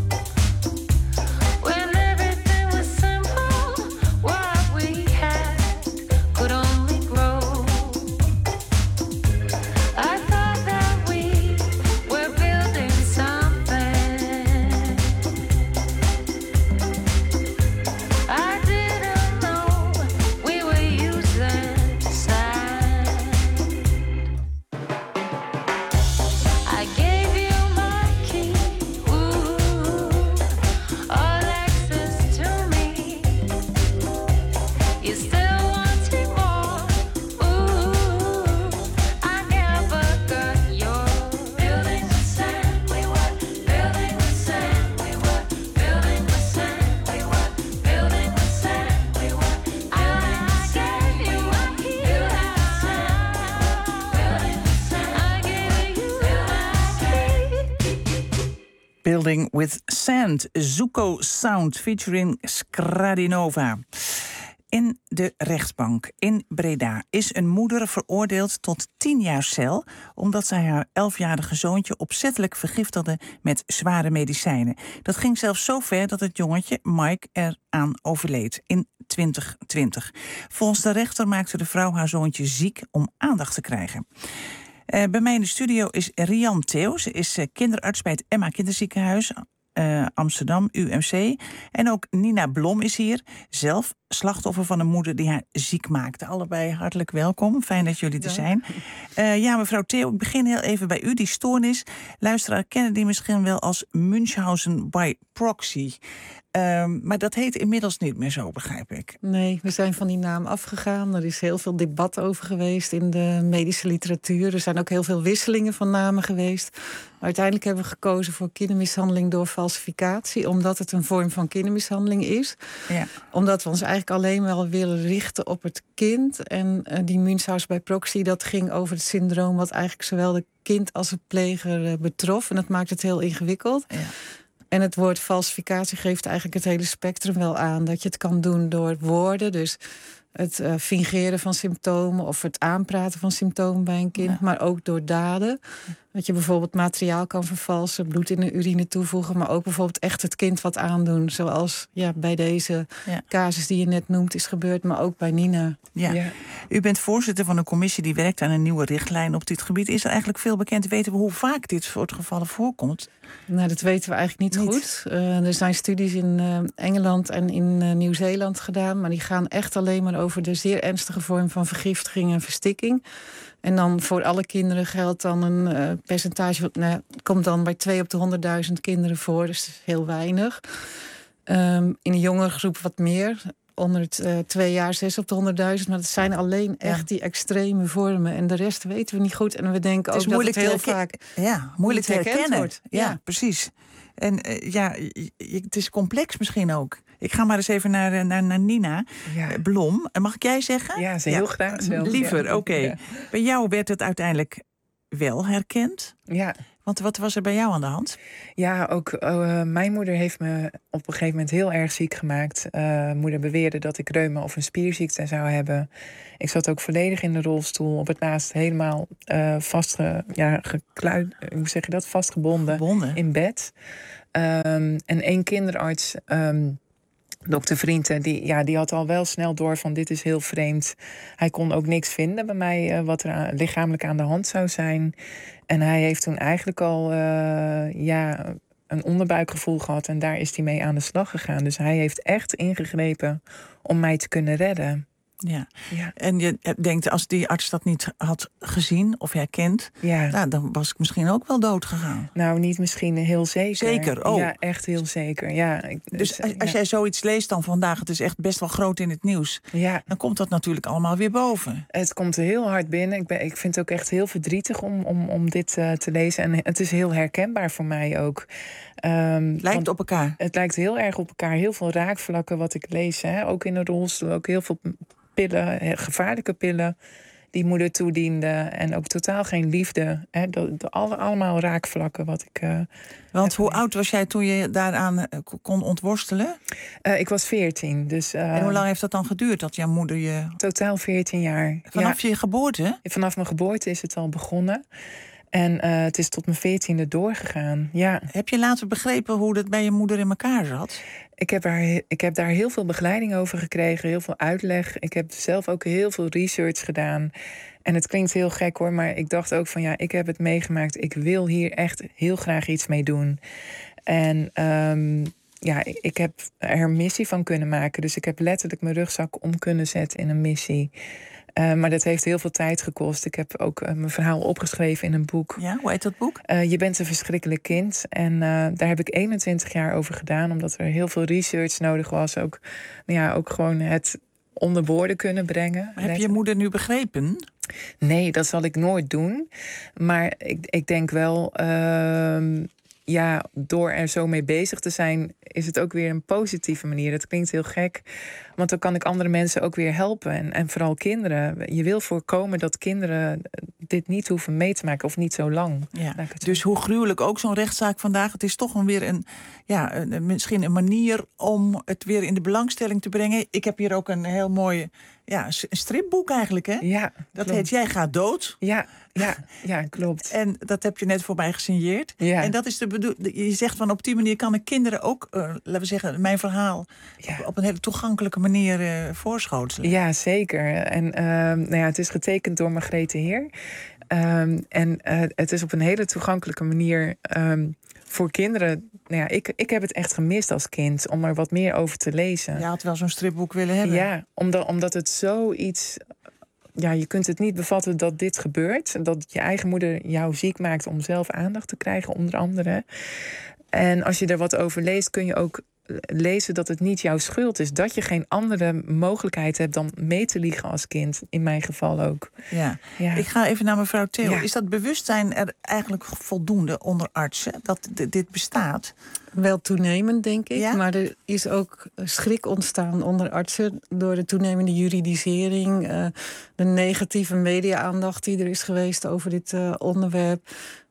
When everything was simple, what we had Building with Sand, Zuko Sound featuring Skradinova. In de rechtbank in Breda is een moeder veroordeeld tot tien jaar cel, omdat zij haar elfjarige zoontje opzettelijk vergiftigde met zware medicijnen. Dat ging zelfs zo ver dat het jongetje, Mike, eraan overleed in twintig twintig. Volgens de rechter maakte de vrouw haar zoontje ziek om aandacht te krijgen. Uh, bij mij in de studio is Rian Theo. Ze is uh, kinderarts bij het Emma Kinderziekenhuis uh, Amsterdam, U M C. En ook Nina Blom is hier, zelf slachtoffer van een moeder die haar ziek maakte. Allebei hartelijk welkom, fijn dat jullie er zijn. Uh, ja, mevrouw Theo, ik begin heel even bij u. Die stoornis, luisteraar kennen die misschien wel als Munchausen by proxy. Um, maar dat heet inmiddels niet meer zo, begrijp ik. Nee, we zijn van die naam afgegaan. Er is heel veel debat over geweest in de medische literatuur. Er zijn ook heel veel wisselingen van namen geweest. Maar uiteindelijk hebben we gekozen voor kindermishandeling door falsificatie, omdat het een vorm van kindermishandeling is. Ja. Omdat we ons eigenlijk alleen maar willen richten op het kind. En uh, die Munchausen by proxy, dat ging over het syndroom wat eigenlijk zowel de kind als de pleger uh, betrof. En dat maakt het heel ingewikkeld. Ja. En het woord falsificatie geeft eigenlijk het hele spectrum wel aan. Dat je het kan doen door woorden, dus het uh, fingeren van symptomen of het aanpraten van symptomen bij een kind, ja. Maar ook door daden. Dat je bijvoorbeeld materiaal kan vervalsen, bloed in de urine toevoegen, maar ook bijvoorbeeld echt het kind wat aandoen. Zoals ja, bij deze ja. casus die je net noemt is gebeurd, maar ook bij Nina. Ja. Ja. U bent voorzitter van een commissie die werkt aan een nieuwe richtlijn op dit gebied. Is er eigenlijk veel bekend? Weten we hoe vaak dit soort gevallen voorkomt? Nou, dat weten we eigenlijk niet, niet. goed. Uh, er zijn studies in uh, Engeland en in uh, Nieuw-Zeeland gedaan, maar die gaan echt alleen maar over de zeer ernstige vorm van vergiftiging en verstikking. En dan voor alle kinderen geldt dan een uh, percentage, nou, komt dan bij twee op de honderdduizend kinderen voor, dus dat is heel weinig. Um, in een jongere groep wat meer, onder het uh, twee jaar zes op de honderdduizend, maar dat zijn alleen echt ja. die extreme vormen. En de rest weten we niet goed. En we denken ook dat het heel herken- vaak ja, moeilijk te herkennen wordt. Ja, ja, precies. En uh, ja, het is complex misschien ook. Ik ga maar eens even naar, naar, naar Nina ja. Blom. Mag ik jij zeggen? Ja, ze heel ja. graag zelf. Liever, ja. oké. Okay. Ja. Bij jou werd het uiteindelijk wel herkend. Ja. Want wat was er bij jou aan de hand? Ja, ook uh, mijn moeder heeft me op een gegeven moment heel erg ziek gemaakt. Uh, moeder beweerde dat ik reuma of een spierziekte zou hebben. Ik zat ook volledig in de rolstoel. Op het laatst helemaal uh, vastge, ja, gekluid, hoe zeg je dat? Vastgebonden Gebonden. in bed. Um, en één kinderarts, um, dokter Vrienden, die, ja, die had al wel snel door van dit is heel vreemd. Hij kon ook niks vinden bij mij uh, wat er aan, lichamelijk aan de hand zou zijn. En hij heeft toen eigenlijk al uh, ja, een onderbuikgevoel gehad en daar is hij mee aan de slag gegaan. Dus hij heeft echt ingegrepen om mij te kunnen redden. Ja. ja, en je denkt, als die arts dat niet had gezien of herkend, ja. nou, dan was ik misschien ook wel dood gegaan. Nou, niet misschien, heel zeker. Zeker, oh. Ja, echt heel zeker. Ja, ik, dus, dus als, als ja. jij zoiets leest dan vandaag, het is echt best wel groot in het nieuws, ja. dan komt dat natuurlijk allemaal weer boven. Het komt heel hard binnen. Ik, ben, ik vind het ook echt heel verdrietig om, om, om dit uh, te lezen. En het is heel herkenbaar voor mij ook. Um, lijkt op elkaar? Het lijkt heel erg op elkaar. Heel veel raakvlakken wat ik lees. Hè. Ook in de rolstoel, ook heel veel pillen, gevaarlijke pillen die moeder toediende. En ook totaal geen liefde. Hè. De, de, alle, allemaal raakvlakken wat ik... Uh, Want hoe oud was jij toen je daaraan uh, kon ontworstelen? Uh, ik was veertien. Dus, uh, en hoe lang heeft dat dan geduurd dat jouw moeder je... Totaal veertien jaar. Vanaf ja. je geboorte? Vanaf mijn geboorte is het al begonnen. En uh, het is tot mijn veertiende doorgegaan, ja. Heb je later begrepen hoe dat bij je moeder in elkaar zat? Ik heb, haar, ik heb daar heel veel begeleiding over gekregen, heel veel uitleg. Ik heb zelf ook heel veel research gedaan. En het klinkt heel gek hoor, maar ik dacht ook van ja, ik heb het meegemaakt. Ik wil hier echt heel graag iets mee doen. En um, ja, ik heb er een missie van kunnen maken. Dus ik heb letterlijk mijn rugzak om kunnen zetten in een missie. Uh, maar dat heeft heel veel tijd gekost. Ik heb ook uh, mijn verhaal opgeschreven in een boek. Ja, hoe heet dat boek? Uh, Je bent een verschrikkelijk kind. En uh, daar heb ik eenentwintig jaar over gedaan. Omdat er heel veel research nodig was. Ook, nou ja, ook gewoon het onder woorden kunnen brengen. Maar heb je moeder nu begrepen? Nee, dat zal ik nooit doen. Maar ik, ik denk wel... Uh, ja, door er zo mee bezig te zijn, is het ook weer een positieve manier. Dat klinkt heel gek, want dan kan ik andere mensen ook weer helpen. En, en vooral kinderen. Je wil voorkomen dat kinderen dit niet hoeven mee te maken of niet zo lang. Ja. Dus hoe gruwelijk ook zo'n rechtszaak vandaag, het is toch wel weer een, ja, een, misschien een manier om het weer in de belangstelling te brengen. Ik heb hier ook een heel mooi, ja, een stripboek eigenlijk, hè? Ja, dat klopt. heet Jij gaat dood. Ja, ja, ja, klopt. En dat heb je net voor mij gesigneerd. Ja. En dat is de bedoeling. Je zegt van op die manier kan ik kinderen ook, uh, laten we zeggen, mijn verhaal ja. op, op een hele toegankelijke manier uh, voorschotelen. Ja, zeker. En uh, nou ja, het is getekend door Margrethe Heer. Um, en uh, het is op een hele toegankelijke manier um, voor kinderen. Nou ja, ik, ik heb het echt gemist als kind om er wat meer over te lezen. Je had wel zo'n stripboek willen hebben. Ja, omdat, omdat het zoiets. Ja, je kunt het niet bevatten dat dit gebeurt. Dat je eigen moeder jou ziek maakt om zelf aandacht te krijgen, onder andere. En als je er wat over leest, kun je ook lezen dat het niet jouw schuld is. Dat je geen andere mogelijkheid hebt dan mee te liegen als kind. In mijn geval ook. Ja. Ja. Ik ga even naar mevrouw Theo. Ja. Is dat bewustzijn er eigenlijk voldoende onder artsen dat d- dit bestaat? Wel toenemend, denk ik. Ja? Maar er is ook schrik ontstaan onder artsen door de toenemende juridisering, uh, de negatieve media-aandacht die er is geweest over dit uh, onderwerp.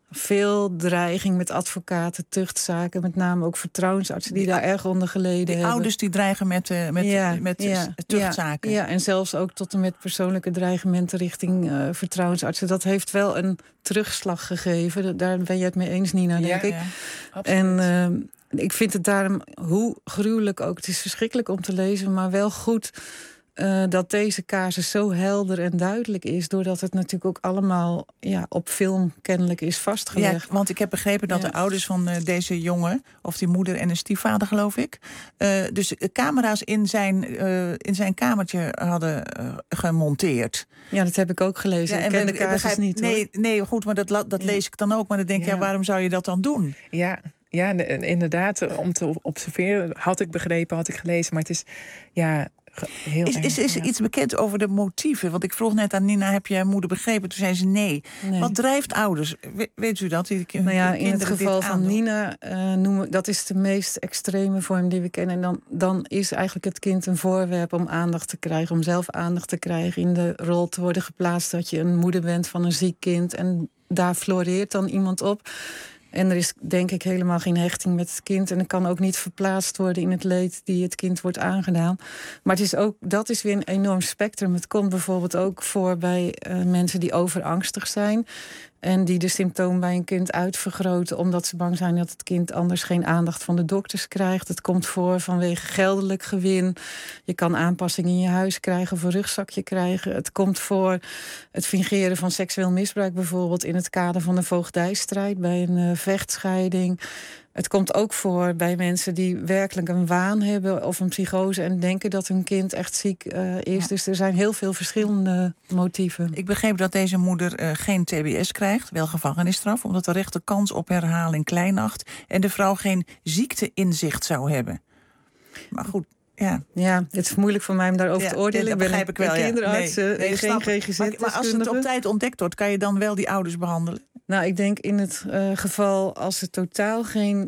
Veel dreiging met advocaten, tuchtzaken, met name ook vertrouwensartsen die, die daar erg onder geleden die hebben. Ouders die dreigen met, uh, met, ja, met ja, tuchtzaken. Ja, ja, en zelfs ook tot en met persoonlijke dreigementen richting uh, vertrouwensartsen. Dat heeft wel een terugslag gegeven. Daar ben je het mee eens, Nina, denk ja, ik. Ja, absoluut. En uh, ik vind het daarom, hoe gruwelijk ook, het is verschrikkelijk om te lezen, maar wel goed Uh, dat deze casus zo helder en duidelijk is, doordat het natuurlijk ook allemaal ja, op film kennelijk is vastgelegd. Ja, want ik heb begrepen dat ja. de ouders van uh, deze jongen, of die moeder en een stiefvader, geloof ik, uh, dus camera's in zijn, uh, in zijn kamertje hadden uh, gemonteerd. Ja, dat heb ik ook gelezen. Ja, ik ken de casus begrijp, niet, hoor. Nee, nee, goed, maar dat, dat ja. lees ik dan ook. Maar dan denk ik, ja. ja, waarom zou je dat dan doen? Ja. Ja, inderdaad, om te observeren had ik begrepen, had ik gelezen, maar het is ja heel Is, erg, is, is er ja. iets bekend over de motieven? Want ik vroeg net aan Nina, heb je moeder begrepen? Toen zei ze nee. nee. Wat drijft ouders? We, weet u dat? Die, nou ja, in het geval van Nina, uh, noemen, dat is de meest extreme vorm die we kennen. En dan, dan is eigenlijk het kind een voorwerp om aandacht te krijgen, om zelf aandacht te krijgen, in de rol te worden geplaatst dat je een moeder bent van een ziek kind. En daar floreert dan iemand op. En er is denk ik helemaal geen hechting met het kind. En er kan ook niet verplaatst worden in het leed die het kind wordt aangedaan. Maar het is ook, dat is weer een enorm spectrum. Het komt bijvoorbeeld ook voor bij uh, mensen die overangstig zijn. En die de symptomen bij een kind uitvergroten omdat ze bang zijn dat het kind anders geen aandacht van de dokters krijgt. Het komt voor vanwege geldelijk gewin. Je kan aanpassingen in je huis krijgen of een rugzakje krijgen. Het komt voor het fingeren van seksueel misbruik bijvoorbeeld in het kader van de voogdijstrijd bij een uh, vechtscheiding. Het komt ook voor bij mensen die werkelijk een waan hebben of een psychose en denken dat hun kind echt ziek uh, is. Ja. Dus er zijn heel veel verschillende motieven. Ik begreep dat deze moeder uh, geen T B S krijgt, wel gevangenisstraf, omdat de rechter kans op herhaling klein acht en de vrouw geen ziekteinzicht zou hebben. Maar goed. Ja. ja, het is moeilijk voor mij om daarover ja, te oordelen. Dat begrijp ik wel. Ik ben kinderarts, nee, nee, geen G G Z. Maar, maar als het op tijd ontdekt wordt, kan je dan wel die ouders behandelen? Nou, ik denk in het uh, geval als er totaal geen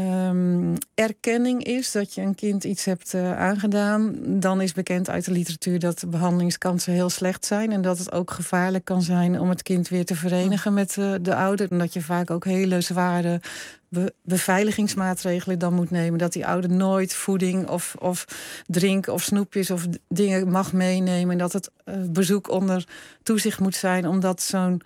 um, erkenning is dat je een kind iets hebt uh, aangedaan, dan is bekend uit de literatuur dat de behandelingskansen heel slecht zijn en dat het ook gevaarlijk kan zijn om het kind weer te verenigen met uh, de ouder. En dat je vaak ook hele zware be- beveiligingsmaatregelen dan moet nemen. Dat die ouder nooit voeding of, of drinken of snoepjes of d- dingen mag meenemen. En dat het uh, bezoek onder toezicht moet zijn, omdat zo'n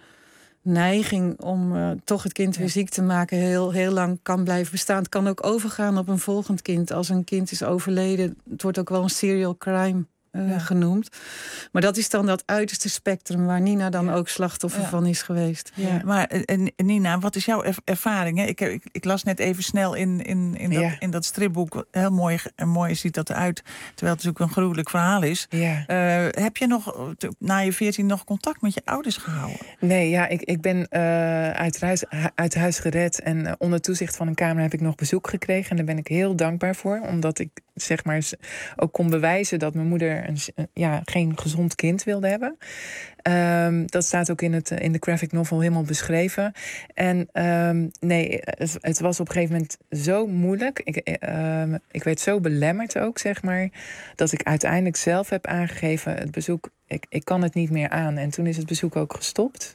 neiging om uh, toch het kind weer ziek te maken heel, heel lang kan blijven bestaan. Het kan ook overgaan op een volgend kind. Als een kind is overleden, het wordt ook wel een serial crime uh, ja. genoemd. Maar dat is dan dat uiterste spectrum waar Nina dan ja. ook slachtoffer ja. van is geweest. Ja. Ja. Maar uh, Nina, wat is jouw ervaring? Hè? Ik, ik, ik las net even snel in, in, in, dat, ja. in dat stripboek. Heel mooi, en mooi ziet dat eruit. Terwijl het natuurlijk een gruwelijk verhaal is. Ja. Uh, heb je nog na je veertien nog contact met je ouders gehouden? Nee, ja, ik, ik ben uh, uit, huis, uit huis gered. En uh, onder toezicht van een kamer heb ik nog bezoek gekregen. En daar ben ik heel dankbaar voor. Omdat ik zeg maar ook kon bewijzen dat mijn moeder een, ja, geen gezond kind wilde hebben. Um, dat staat ook in, het, in de graphic novel helemaal beschreven. En um, nee, het, het was op een gegeven moment zo moeilijk. Ik, um, ik werd zo belemmerd ook, zeg maar, dat ik uiteindelijk zelf heb aangegeven het bezoek ik, ik kan het niet meer aan. En toen is het bezoek ook gestopt.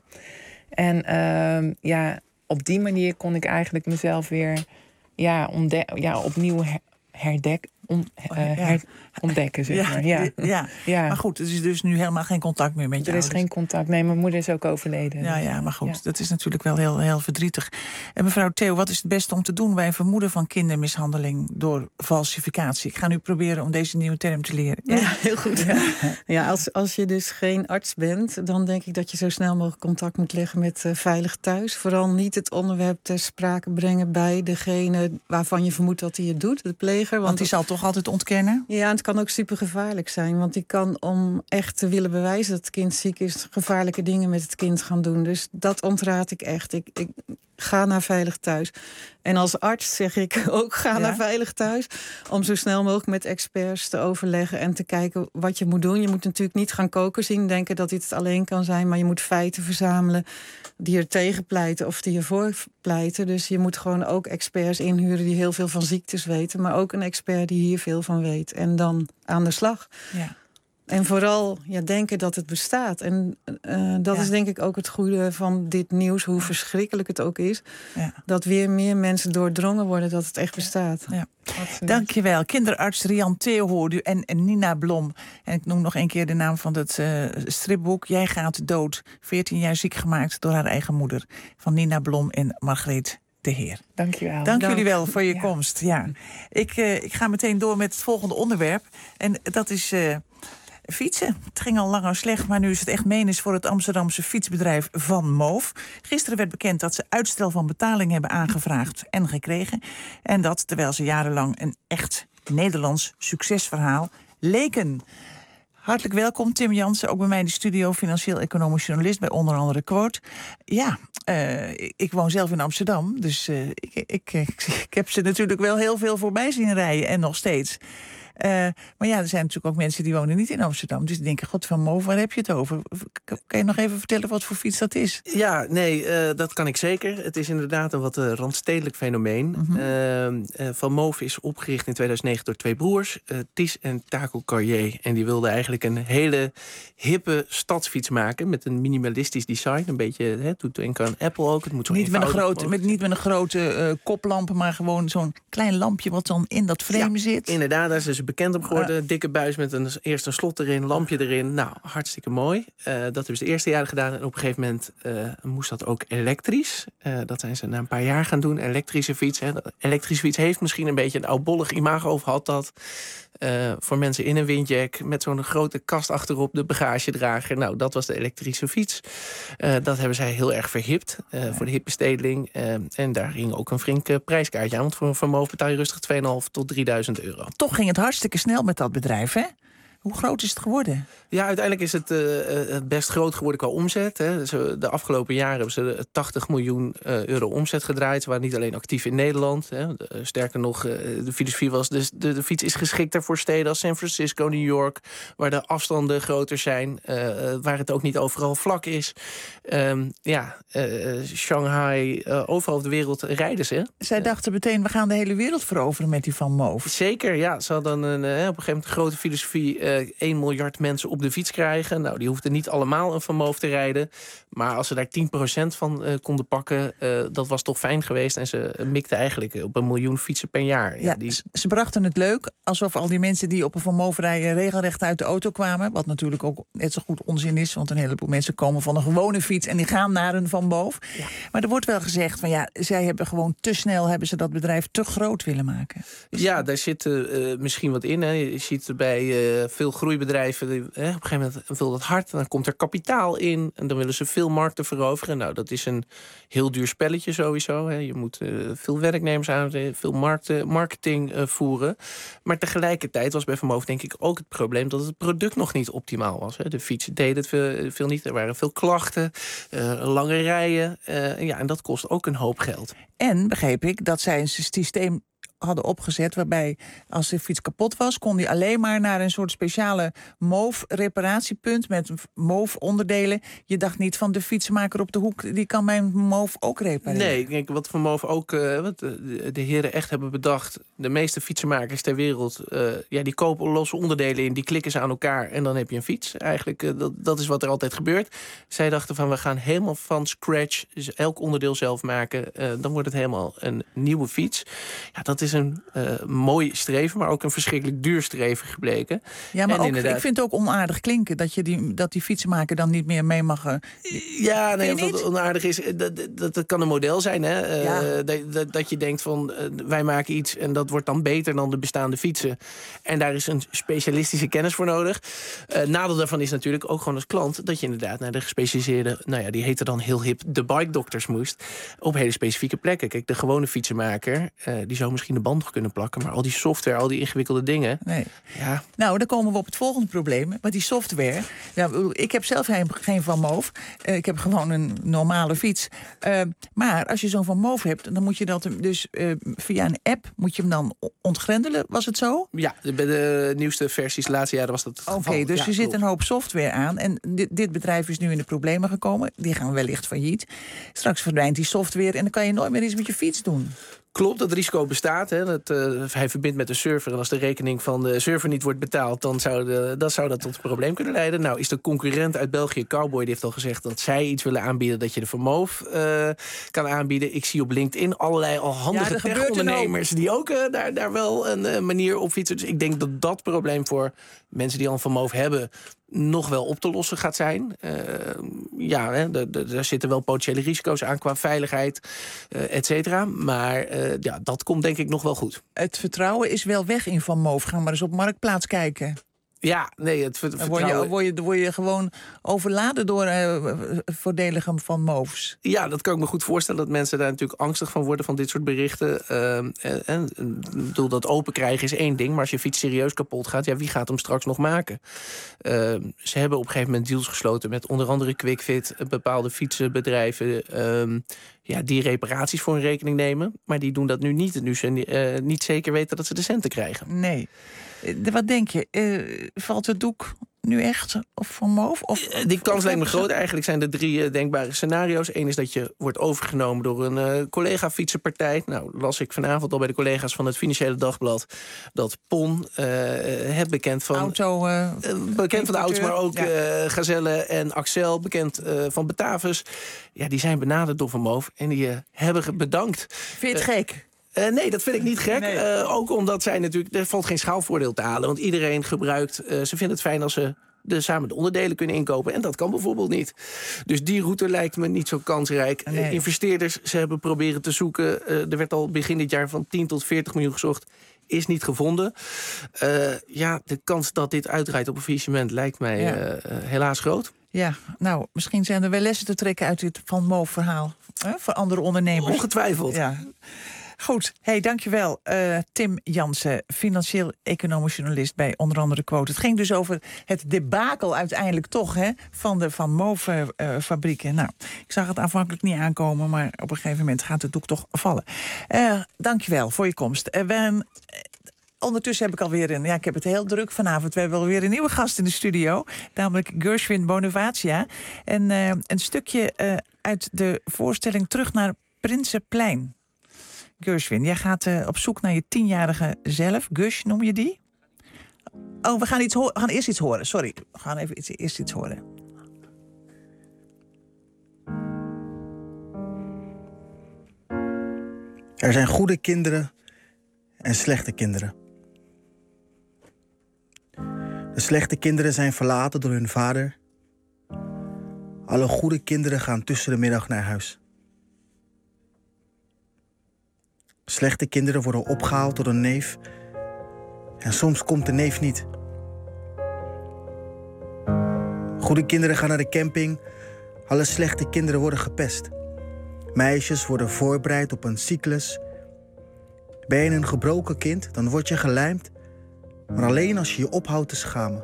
En uh, ja, op die manier kon ik eigenlijk mezelf weer ja, ontde- ja, opnieuw her- herdekken. Om, uh, her- ontdekken, zeg ja, maar. Ja. Ja. Ja. Maar goed, er is dus nu helemaal geen contact meer met je Er is ouders. geen contact. Nee, mijn moeder is ook overleden. Ja, ja, maar goed, Ja. dat is natuurlijk wel heel, heel verdrietig. En mevrouw Theo, wat is het beste om te doen bij een vermoeden van kindermishandeling door falsificatie? Ik ga nu proberen om deze nieuwe term te leren. Ja, heel goed. Ja. Ja, als, als je dus geen arts bent, dan denk ik dat je zo snel mogelijk contact moet leggen met uh, Veilig Thuis. Vooral niet het onderwerp ter sprake brengen bij degene waarvan je vermoedt dat hij het doet, de pleger. Want, Want die zal toch altijd ontkennen? Ja, en het kan ook super gevaarlijk zijn. Want die kan, om echt te willen bewijzen dat het kind ziek is, gevaarlijke dingen met het kind gaan doen. Dus dat ontraad ik echt. Ik, ik ga naar Veilig Thuis. En als arts zeg ik ook, ga Ja? naar Veilig Thuis. Om zo snel mogelijk met experts te overleggen en te kijken wat je moet doen. Je moet natuurlijk niet gaan koken zien, denken dat dit het alleen kan zijn. Maar je moet feiten verzamelen die er tegen pleiten of die ervoor pleiten. Dus je moet gewoon ook experts inhuren die heel veel van ziektes weten. Maar ook een expert die hier veel van weet. En dan aan de slag. Ja. En vooral ja, denken dat het bestaat. En uh, dat Ja. is denk ik ook het goede van dit nieuws, hoe verschrikkelijk het ook is. Ja. Dat weer meer mensen doordrongen worden dat het echt bestaat. Ja. Dankjewel. Kinderarts Rian Theo hoorde u en, en Nina Blom. En ik noem nog een keer de naam van het uh, stripboek. Jij gaat dood. veertien jaar ziek gemaakt door haar eigen moeder. Van Nina Blom en Margreet de Heer. Dankjewel. Dank Dank. jullie wel voor je Ja. komst. Ja. Ik, uh, ik ga meteen door met het volgende onderwerp. En dat is uh, fietsen. Het ging al langer slecht, maar nu is het echt menens voor het Amsterdamse fietsbedrijf Van Moof. Gisteren werd bekend dat ze uitstel van betaling hebben aangevraagd en gekregen. En dat terwijl ze jarenlang een echt Nederlands succesverhaal leken. Hartelijk welkom, Tim Jansen, ook bij mij in de studio, financieel-economisch journalist bij onder andere Quote. Ja, uh, ik, ik woon zelf in Amsterdam, dus uh, ik, ik, ik, ik heb ze natuurlijk wel heel veel voorbij zien rijden en nog steeds. Uh, maar ja, er zijn natuurlijk ook mensen die wonen niet in Amsterdam. Dus die denken, god Van Moof, waar heb je het over? Kan je nog even vertellen wat voor fiets dat is? Ja, nee, uh, dat kan ik zeker. Het is inderdaad een wat uh, randstedelijk fenomeen. Mm-hmm. Uh, uh, Van Moof is opgericht in tweeduizend negen door twee broers, uh, Ties en Taco Carrier. En die wilden eigenlijk een hele hippe stadsfiets maken met een minimalistisch design. Een beetje, hè, doet denken aan Apple ook. Het moet zo niet, met een grote, met, niet met een grote uh, koplamp, maar gewoon zo'n klein lampje wat dan in dat frame ja, zit. Inderdaad, daar is dus bekend op geworden. Uh, Dikke buis met een, eerst een slot erin, lampje erin. Nou, hartstikke mooi. Uh, dat hebben ze de eerste jaren gedaan. En op een gegeven moment uh, moest dat ook elektrisch. Uh, dat zijn ze na een paar jaar gaan doen. Elektrische fiets. Hè. Elektrische fiets heeft misschien een beetje een oudbollig imago, of had dat. Uh, voor mensen in een windjack met zo'n grote kast achterop, de bagagedrager. Nou, dat was de elektrische fiets. Uh, dat hebben zij heel erg verhipt uh, ja. voor de hippe stedeling. Uh, en daar ging ook een flink uh, prijskaartje aan. Want voor een Van Moof betaal je rustig tweeënhalf tot drieduizend euro. Toch ging het hartstikke snel met dat bedrijf, hè? Hoe groot is het geworden? Ja, uiteindelijk is het uh, best groot geworden qua omzet. Hè. Dus de afgelopen jaren hebben ze tachtig miljoen uh, euro omzet gedraaid. Ze waren niet alleen actief in Nederland. Hè. De, sterker nog, uh, de filosofie was... Dus de, de fiets is geschikter voor steden als San Francisco, New York, waar de afstanden groter zijn. Uh, waar het ook niet overal vlak is. Um, ja, uh, Shanghai, uh, overal op de wereld rijden ze. Zij dachten meteen, we gaan de hele wereld veroveren met die Van Moof. Zeker, ja. Ze hadden een, uh, op een gegeven moment een grote filosofie... Uh, één miljard mensen op de fiets krijgen. Nou, die hoefden niet allemaal een Van Moof te rijden. Maar als ze daar tien procent van uh, konden pakken, uh, dat was toch fijn geweest. En ze mikten eigenlijk op een miljoen fietsen per jaar. Ja, ja, die... Ze brachten het leuk, alsof al die mensen die op een Van Moof rijden regelrecht uit de auto kwamen. Wat natuurlijk ook net zo goed onzin is, want een heleboel mensen komen van een gewone fiets en die gaan naar een Van Moof. Ja. Maar er wordt wel gezegd van ja, zij hebben gewoon te snel hebben ze dat bedrijf te groot willen maken. Dus ja, daar zit uh, misschien wat in. Hè. Je ziet er bij uh, veel groeibedrijven, hè, op een gegeven moment wil dat hard, dan komt er kapitaal in en dan willen ze veel markten veroveren. Nou, dat is een heel duur spelletje sowieso. Hè. Je moet uh, veel werknemers aan, veel markten, marketing uh, voeren. Maar tegelijkertijd was bij Van Moof denk ik ook het probleem dat het product nog niet optimaal was. Hè. De fiets deed het veel, veel niet. Er waren veel klachten, uh, lange rijen. Uh, ja, en dat kost ook een hoop geld. En begreep ik dat zij een systeem hadden opgezet, waarbij als de fiets kapot was, kon die alleen maar naar een soort speciale moof-reparatiepunt met moof-onderdelen. Je dacht niet van de fietsenmaker op de hoek, die kan mijn moof ook repareren. Nee, kijk, wat Van Moof ook, uh, wat de, de heren echt hebben bedacht. De meeste fietsenmakers ter wereld, uh, ja, die kopen losse onderdelen in, die klikken ze aan elkaar en dan heb je een fiets. Eigenlijk, uh, dat, dat is wat er altijd gebeurt. Zij dachten van, we gaan helemaal van scratch, dus elk onderdeel zelf maken. Uh, dan wordt het helemaal een nieuwe fiets. Ja, dat is een uh, mooi streven, maar ook een verschrikkelijk duur streven gebleken. Ja, maar en ook, inderdaad, ik vind het ook onaardig klinken dat je die, dat die fietsenmaker dan niet meer mee mag. Uh, ja, nee, of dat onaardig is, dat, dat, dat kan een model zijn, hè? Uh, Ja. dat, dat, dat je denkt van, uh, wij maken iets en dat wordt dan beter dan de bestaande fietsen. En daar is een specialistische kennis voor nodig. Uh, nadeel daarvan is natuurlijk ook gewoon als klant dat je inderdaad naar de gespecialiseerde, nou ja, die heette dan heel hip, de bike doctors moest, op hele specifieke plekken. Kijk, de gewone fietsenmaker, uh, die zou misschien de band nog kunnen plakken, maar al die software, al die ingewikkelde dingen. Nee. Ja. Nou, dan komen we op het volgende probleem. Maar die software. Ja, ik heb zelf geen, geen Van Moof. Uh, ik heb gewoon een normale fiets. Uh, maar als je zo'n Van Moof hebt, dan moet je dat dus uh, via een app moet je hem dan ontgrendelen. Was het zo? Ja, bij de nieuwste versies, de laatste jaren was dat het Oké, geval. dus Ja, er zit klopt. een hoop software aan. En dit, dit bedrijf is nu in de problemen gekomen. Die gaan wellicht failliet. Straks verdwijnt die software en dan kan je nooit meer iets met je fiets doen. Klopt, dat risico bestaat. Hè. Dat, uh, hij verbindt met de server. En als de rekening van de server niet wordt betaald, dan zou, de, dan zou dat tot een probleem kunnen leiden. Nou, is de concurrent uit België, Cowboy, die heeft al gezegd dat zij iets willen aanbieden, dat je de Van Moof uh, kan aanbieden. Ik zie op LinkedIn allerlei al handige Ja, er gebeurt tech-ondernemers die ook uh, daar, daar wel een uh, manier op fietsen. Dus ik denk dat dat probleem voor mensen die al een Van Moof hebben nog wel op te lossen gaat zijn. Uh, ja, hè, de, de, daar zitten wel potentiële risico's aan qua veiligheid, uh, et cetera. Maar uh, ja, dat komt denk ik nog wel goed. Het vertrouwen is wel weg in Van Moof. Ga maar eens op Marktplaats kijken. Ja, nee, het ver- Dan word je, vertrouwen... word je, word je gewoon overladen door uh, voordelige Van Moofs. Ja, dat kan ik me goed voorstellen dat mensen daar natuurlijk angstig van worden van dit soort berichten. Uh, en, en bedoel, dat open krijgen is één ding, maar als je fiets serieus kapot gaat, ja, wie gaat hem straks nog maken? Uh, ze hebben op een gegeven moment deals gesloten met onder andere QuickFit, bepaalde fietsenbedrijven, uh, ja, die reparaties voor hun rekening nemen. Maar die doen dat nu niet, nu ze uh, niet zeker weten dat ze de centen krijgen. Nee. Wat denk je? Uh, valt het doek nu echt of Van Moof? Of, Die kans of lijkt me groot. Eigenlijk zijn er drie uh, denkbare scenario's. Eén is dat je wordt overgenomen door een uh, collega-fietsenpartij. Nou, las ik vanavond al bij de collega's van het Financiële Dagblad dat P O N, uh, het bekend van Auto, uh, uh, bekend van de auto's, maar ook ja. uh, Gazelle en Axel, bekend uh, van Batavus. Ja, die zijn benaderd door Van Moof en die uh, hebben bedankt. Vind je het uh, gek? Uh, nee, dat vind ik niet gek. Nee. Uh, ook omdat zij natuurlijk, er valt geen schaalvoordeel te halen. Want iedereen gebruikt, uh, ze vinden het fijn als ze de, samen de onderdelen kunnen inkopen. En dat kan bijvoorbeeld niet. Dus die route lijkt me niet zo kansrijk. Nee. Uh, investeerders, ze hebben proberen te zoeken. Uh, er werd al begin dit jaar van tien tot veertig miljoen gezocht. Is niet gevonden. Uh, ja, de kans dat dit uitdraait op een faillissement lijkt mij Ja. uh, uh, helaas groot. Ja, nou, misschien zijn er wel lessen te trekken uit dit Van Moof verhaal. Hè, voor andere ondernemers. Ongetwijfeld. Ja. Goed, hey, dankjewel. Uh, Tim Jansen, financieel-economisch journalist bij onder andere Quote. Het ging dus over het debakel uiteindelijk toch hè, van de Van Moof uh, fabrieken. Nou, ik zag het aanvankelijk niet aankomen, maar op een gegeven moment gaat het doek toch vallen. Uh, dankjewel voor je komst. Uh, we, Ondertussen heb ik alweer een... Ja, ik heb het heel druk vanavond. We hebben alweer een nieuwe gast in de studio. Namelijk Gershwin Bonavacia. En uh, een stukje uh, uit de voorstelling Terug naar Prinsenplein. Gershwin, jij gaat uh, op zoek naar je tienjarige zelf. Gush, noem je die? Oh, we gaan, iets we gaan eerst iets horen. Sorry, we gaan even iets, eerst iets horen. Er zijn goede kinderen en slechte kinderen. De slechte kinderen zijn verlaten door hun vader. Alle goede kinderen gaan tussen de middag naar huis. Slechte kinderen worden opgehaald door een neef. En soms komt de neef niet. Goede kinderen gaan naar de camping. Alle slechte kinderen worden gepest. Meisjes worden voorbereid op een cyclus. Ben je een gebroken kind, dan word je gelijmd. Maar alleen als je je ophoudt te schamen.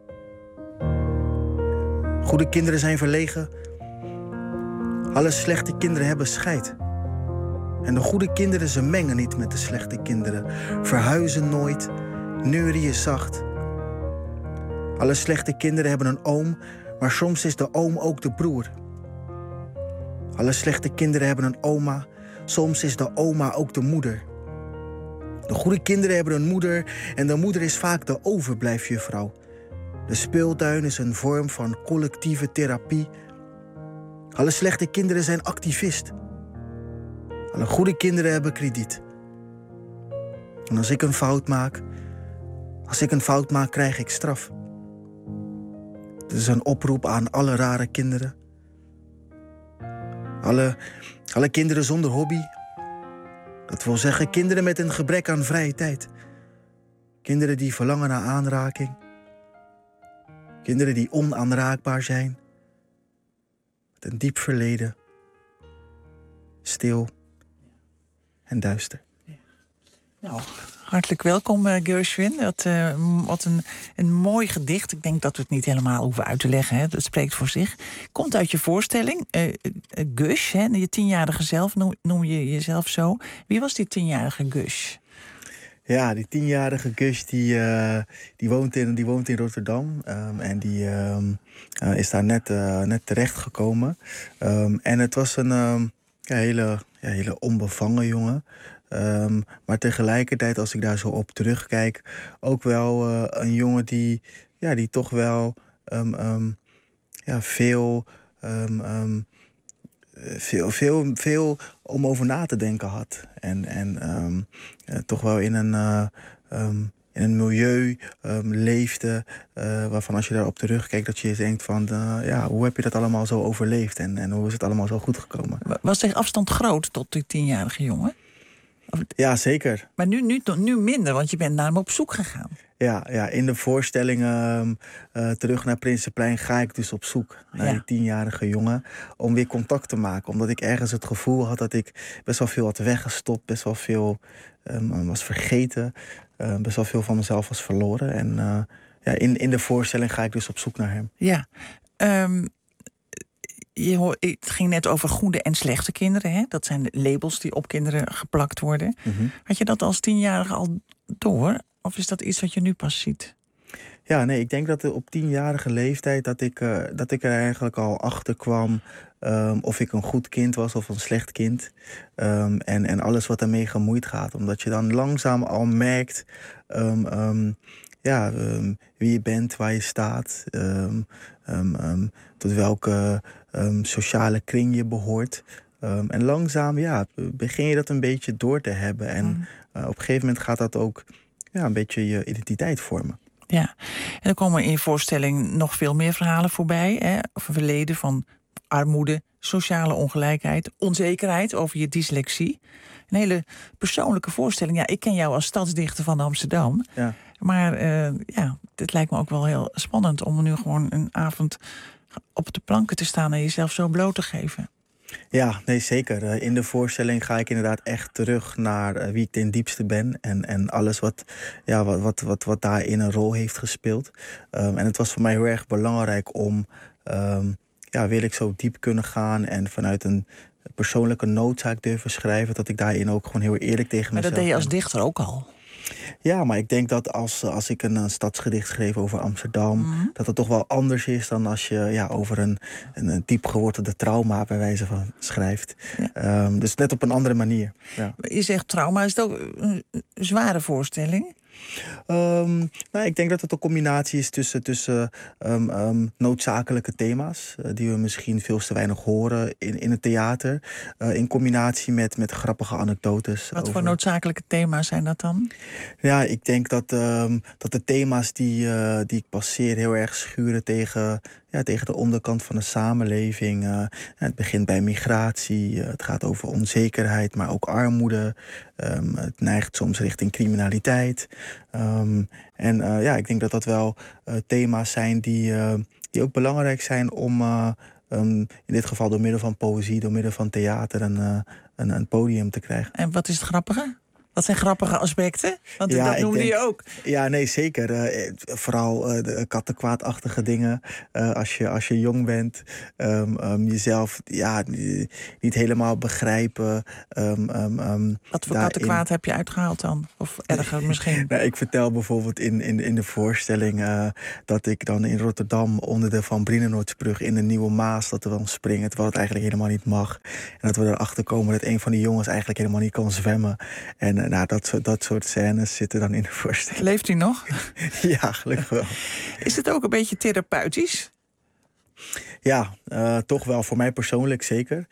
Goede kinderen zijn verlegen. Alle slechte kinderen hebben scheid. En de goede kinderen, ze mengen niet met de slechte kinderen. Verhuizen nooit, neurieën zacht. Alle slechte kinderen hebben een oom, maar soms is de oom ook de broer. Alle slechte kinderen hebben een oma, soms is de oma ook de moeder. De goede kinderen hebben een moeder en de moeder is vaak de overblijfjuffrouw. De speeltuin is een vorm van collectieve therapie. Alle slechte kinderen zijn activist. Alle goede kinderen hebben krediet. En als ik een fout maak, als ik een fout maak, krijg ik straf. Het is een oproep aan alle rare kinderen. Alle, alle kinderen zonder hobby. Dat wil zeggen kinderen met een gebrek aan vrije tijd. Kinderen die verlangen naar aanraking. Kinderen die onaanraakbaar zijn. Met een diep verleden. Stil en duister. Nou, hartelijk welkom, uh, Gershwin. Dat, uh, wat een, een mooi gedicht. Ik denk dat we het niet helemaal hoeven uit te leggen. Hè. Dat spreekt voor zich. Komt uit je voorstelling. Uh, uh, Gush, hè, je tienjarige zelf, noem, noem je jezelf zo. Wie was die tienjarige Gush? Ja, die tienjarige Gush die, uh, die, woont, in, die woont in Rotterdam. Um, en die um, uh, is daar net, uh, net terechtgekomen. Um, en het was een um, ja, hele, ja, hele onbevangen jongen. Um, maar tegelijkertijd, als ik daar zo op terugkijk, ook wel uh, een jongen die, ja, die toch wel um, um, ja, veel, um, um, veel, veel, veel om over na te denken had. En, en um, uh, toch wel in een, uh, um, in een milieu um, leefde uh, waarvan als je daarop terugkijkt dat je denkt van, uh, ja, hoe heb je dat allemaal zo overleefd en, en hoe is het allemaal zo goed gekomen? Was de afstand groot tot die tienjarige jongen? Ja, zeker. Maar nu, nu, nu minder, want je bent naar hem op zoek gegaan. Ja, ja, in de voorstelling uh, uh, terug naar Prinsenplein ga ik dus op zoek naar ja. die tienjarige jongen. Om weer contact te maken. Omdat ik ergens het gevoel had dat ik best wel veel had weggestopt. Best wel veel um, was vergeten. Uh, best wel veel van mezelf was verloren. En uh, ja, in, in de voorstelling ga ik dus op zoek naar hem. Ja, um... Je hoor, het ging net over goede en slechte kinderen. Hè? Dat zijn de labels die op kinderen geplakt worden. Mm-hmm. Had je dat als tienjarige al door? Of is dat iets wat je nu pas ziet? Ja, nee, ik denk dat op tienjarige leeftijd dat ik, uh, dat ik er eigenlijk al achter kwam um, of ik een goed kind was of een slecht kind. Um, en, en alles wat daarmee gemoeid gaat. Omdat je dan langzaam al merkt Um, um, ja, um, wie je bent, waar je staat. Um, um, um, tot welke um, sociale kring je behoort. Um, en langzaam ja, begin je dat een beetje door te hebben. En mm. uh, op een gegeven moment gaat dat ook ja, een beetje je identiteit vormen. Ja, en dan komen in je voorstelling nog veel meer verhalen voorbij. Hè? Over verleden van armoede, sociale ongelijkheid, onzekerheid over je dyslexie. Een hele persoonlijke voorstelling. Ja, ik ken jou als stadsdichter van Amsterdam. Ja. Maar uh, ja, het lijkt me ook wel heel spannend om nu gewoon een avond op de planken te staan en jezelf zo bloot te geven. Ja, nee, zeker. In de voorstelling ga ik inderdaad echt terug naar wie ik ten diepste ben. En, en alles wat, ja, wat, wat, wat, wat daarin een rol heeft gespeeld. Um, en het was voor mij heel erg belangrijk om, um, ja, wil ik zo diep kunnen gaan en vanuit een persoonlijke noodzaak durven schrijven, dat ik daarin ook gewoon heel eerlijk tegen mezelf ben. Maar dat deed je als dichter ook al? Ja, maar ik denk dat als, als ik een, een stadsgedicht schreef over Amsterdam, mm-hmm. dat het toch wel anders is dan als je ja, over een, een, een diep gewortelde trauma bij wijze van schrijft. Ja. Um, dus net op een andere manier. Ja. Je zegt trauma, is het ook een zware voorstelling? Um, nou, ik denk dat het een combinatie is tussen, tussen um, um, noodzakelijke thema's, uh, die we misschien veel te weinig horen in, in het theater, uh, in combinatie met, met grappige anekdotes. Wat over... voor noodzakelijke thema's zijn dat dan? Ja, ik denk dat, um, dat de thema's die, uh, die ik passeer heel erg schuren tegen, ja, tegen de onderkant van de samenleving. Uh, het begint bij migratie, uh, het gaat over onzekerheid, maar ook armoede. Um, het neigt soms richting criminaliteit. Um, en uh, ja, ik denk dat dat wel uh, thema's zijn die, uh, die ook belangrijk zijn om uh, um, in dit geval door middel van poëzie, door middel van theater een, uh, een, een podium te krijgen. En wat is het grappige? Wat zijn grappige aspecten? Want ja, dat noemde denk, je ook. Ja, nee, zeker. Uh, vooral uh, de kattenkwaadachtige dingen. Uh, als, je, als je jong bent. Um, um, jezelf ja, niet helemaal begrijpen. Um, um, um, Wat voor kattenkwaad heb je uitgehaald dan? Of erger misschien? Nou, ik vertel bijvoorbeeld in, in, in de voorstelling... Uh, dat ik dan in Rotterdam onder de Van Brienenoordsbrug... in de Nieuwe Maas dat we dan springen. Terwijl het eigenlijk helemaal niet mag. En dat we erachter komen dat een van die jongens... eigenlijk helemaal niet kan zwemmen. En Nou, dat, soort, dat soort scènes zitten dan in de voorstelling. Leeft hij nog? Ja, gelukkig wel. Is het ook een beetje therapeutisch? Ja, uh, toch wel. Voor mij persoonlijk zeker.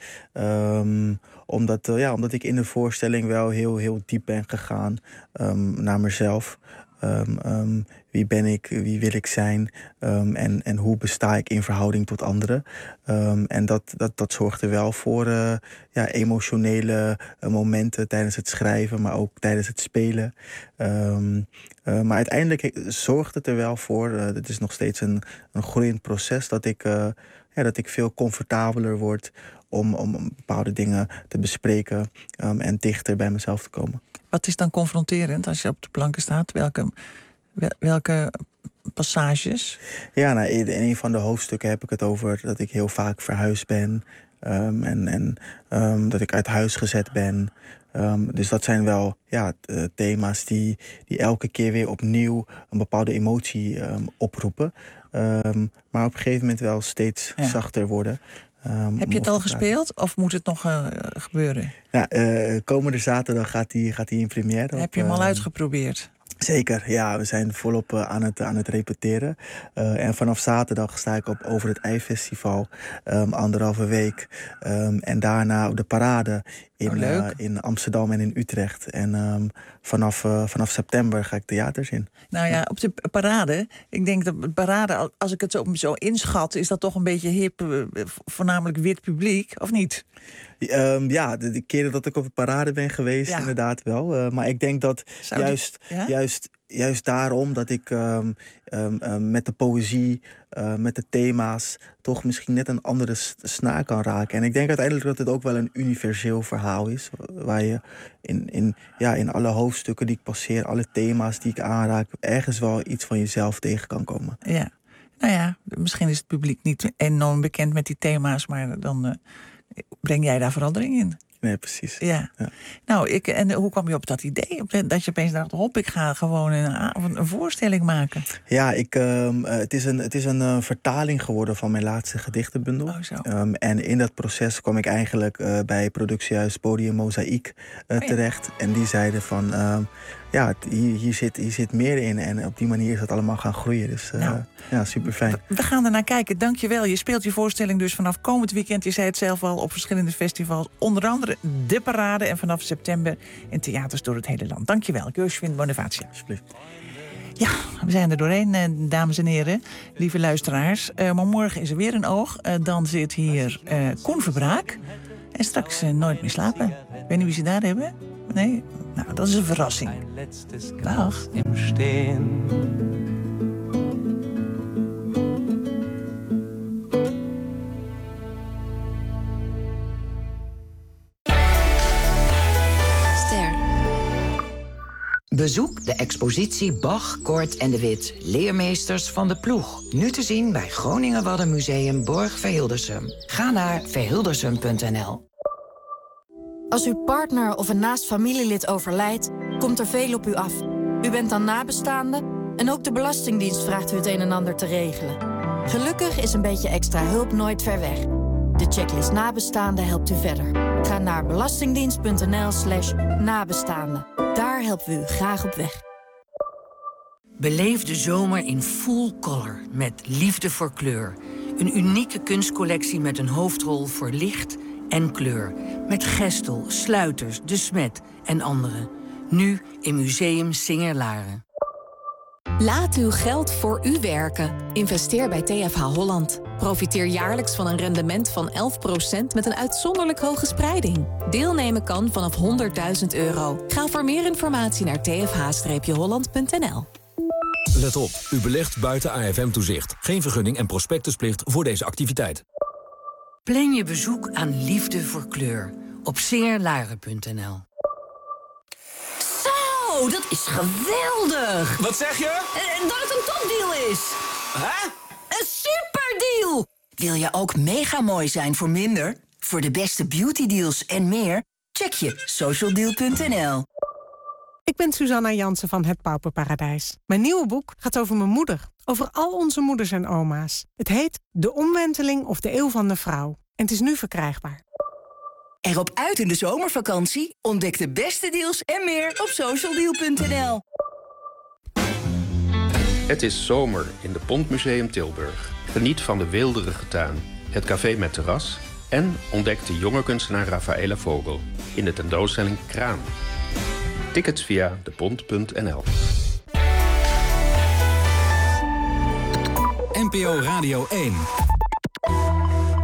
Um, omdat, uh, ja, omdat ik in de voorstelling wel heel, heel diep ben gegaan um, naar mezelf. Um, um, wie ben ik, wie wil ik zijn um, en, en hoe besta ik in verhouding tot anderen. Um, en dat, dat, dat zorgt er wel voor uh, ja, emotionele uh, momenten tijdens het schrijven, maar ook tijdens het spelen. Um, uh, maar uiteindelijk zorgt het er wel voor, uh, het is nog steeds een, een groeiend proces, dat ik, uh, ja, dat ik veel comfortabeler word om, om bepaalde dingen te bespreken um, en dichter bij mezelf te komen. Wat is dan confronterend als je op de planken staat? Welke, welke passages? Ja, nou, in een van de hoofdstukken heb ik het over dat ik heel vaak verhuisd ben. Um, en en um, dat ik uit huis gezet ben. Um, dus dat zijn wel ja, thema's die, die elke keer weer opnieuw een bepaalde emotie um, oproepen. Um, maar op een gegeven moment wel steeds ja. zachter worden. Um, Heb je het al gespeeld of moet het nog uh, gebeuren? Ja, uh, komende zaterdag gaat hij gaat in première. Heb je hem al uh, uitgeprobeerd? Zeker, ja. We zijn volop uh, aan, het, aan het repeteren. Uh, en vanaf zaterdag sta ik op Over het IJ-festival. Um, anderhalve week. Um, en daarna op de parade in, oh, uh, in Amsterdam en in Utrecht. En um, vanaf, uh, vanaf september ga ik theaters in. Nou ja, op de parade. Ik denk dat de parade, als ik het zo, zo inschat, is dat toch een beetje hip, uh, voornamelijk wit publiek, of niet? Um, ja, de, de keren dat ik op de parade ben geweest, ja. inderdaad wel. Uh, maar ik denk dat Zou juist, die, ja? juist, juist daarom dat ik um, um, um, met de poëzie, uh, met de thema's, toch misschien net een andere snaar kan raken. En ik denk uiteindelijk dat het ook wel een universeel verhaal is. Waar je in, in, ja, in alle hoofdstukken die ik passeer, alle thema's die ik aanraak, ergens wel iets van jezelf tegen kan komen. Ja, nou ja, misschien is het publiek niet enorm bekend met die thema's, maar dan Uh... breng jij daar verandering in? Nee, precies. Ja. ja. Nou, ik, en hoe kwam je op dat idee? Dat je opeens dacht, hop, ik ga gewoon een, een voorstelling maken. Ja, ik, um, het is een, het is een uh, vertaling geworden van mijn laatste gedichtenbundel. Oh, zo. Um, en in dat proces kwam ik eigenlijk uh, bij productiehuis Podium Mozaïek uh, oh, ja. terecht. En die zeiden van, uh, ja, hier, hier, zit, hier zit meer in. En op die manier is dat allemaal gaan groeien. Dus uh, nou, ja, super fijn. We, we gaan er naar kijken. Dank je wel. Je speelt je voorstelling dus vanaf komend weekend. Je zei het zelf al, op verschillende festivals. Onder andere De Parade. En vanaf september in theaters door het hele land. Dank je wel. Josephine Bonifacia. Alsjeblieft. Ja, we zijn er doorheen, dames en heren, lieve luisteraars. Uh, maar morgen is er weer een oog. Uh, dan zit hier uh, Koen Verbraak. En straks uh, Nooit meer slapen. Ik weet niet wie ze daar hebben. Nee? Nou, dat is een verrassing. Dag. Bezoek de expositie Bach, Kort en de Wit, leermeesters van de ploeg. Nu te zien bij Groningen Waddenmuseum Borg Verhildersum. Ga naar verhildersum punt n l. Als uw partner of een naast familielid overlijdt, komt er veel op u af. U bent dan nabestaande en ook de Belastingdienst vraagt u het een en ander te regelen. Gelukkig is een beetje extra hulp nooit ver weg. De checklist nabestaande helpt u verder. Ga naar belastingdienst punt n l slash nabestaande. Daar helpen we u graag op weg. Beleef de zomer in full color met Liefde voor Kleur. Een unieke kunstcollectie met een hoofdrol voor licht en kleur. Met Gestel, Sluiters, De Smet en anderen. Nu in Museum Singer-Laren. Laat uw geld voor u werken. Investeer bij T F H Holland. Profiteer jaarlijks van een rendement van elf procent met een uitzonderlijk hoge spreiding. Deelnemen kan vanaf honderdduizend euro. Ga voor meer informatie naar t f h holland punt n l. Let op, u belegt buiten A F M-toezicht. Geen vergunning en prospectusplicht voor deze activiteit. Plan je bezoek aan Liefde voor Kleur op singer laren punt n l. Wow, dat is geweldig! Wat zeg je? Uh, dat het een topdeal is! Hè? Een superdeal! Wil je ook mega mooi zijn voor minder? Voor de beste beautydeals en meer? Check je socialdeal punt n l. Ik ben Suzanna Jansen van Het Pauperparadijs. Mijn nieuwe boek gaat over mijn moeder. Over al onze moeders en oma's. Het heet De Omwenteling of de Eeuw van de Vrouw. En het is nu verkrijgbaar. Erop uit in de zomervakantie? Ontdek de beste deals en meer op socialdeal punt n l. Het is zomer in de Pontmuseum Tilburg. Geniet van de weelderige tuin, het café met terras... en ontdek de jonge kunstenaar Rafaela Vogel in de tentoonstelling Kraan. Tickets via de pont punt n l. N P O Radio één.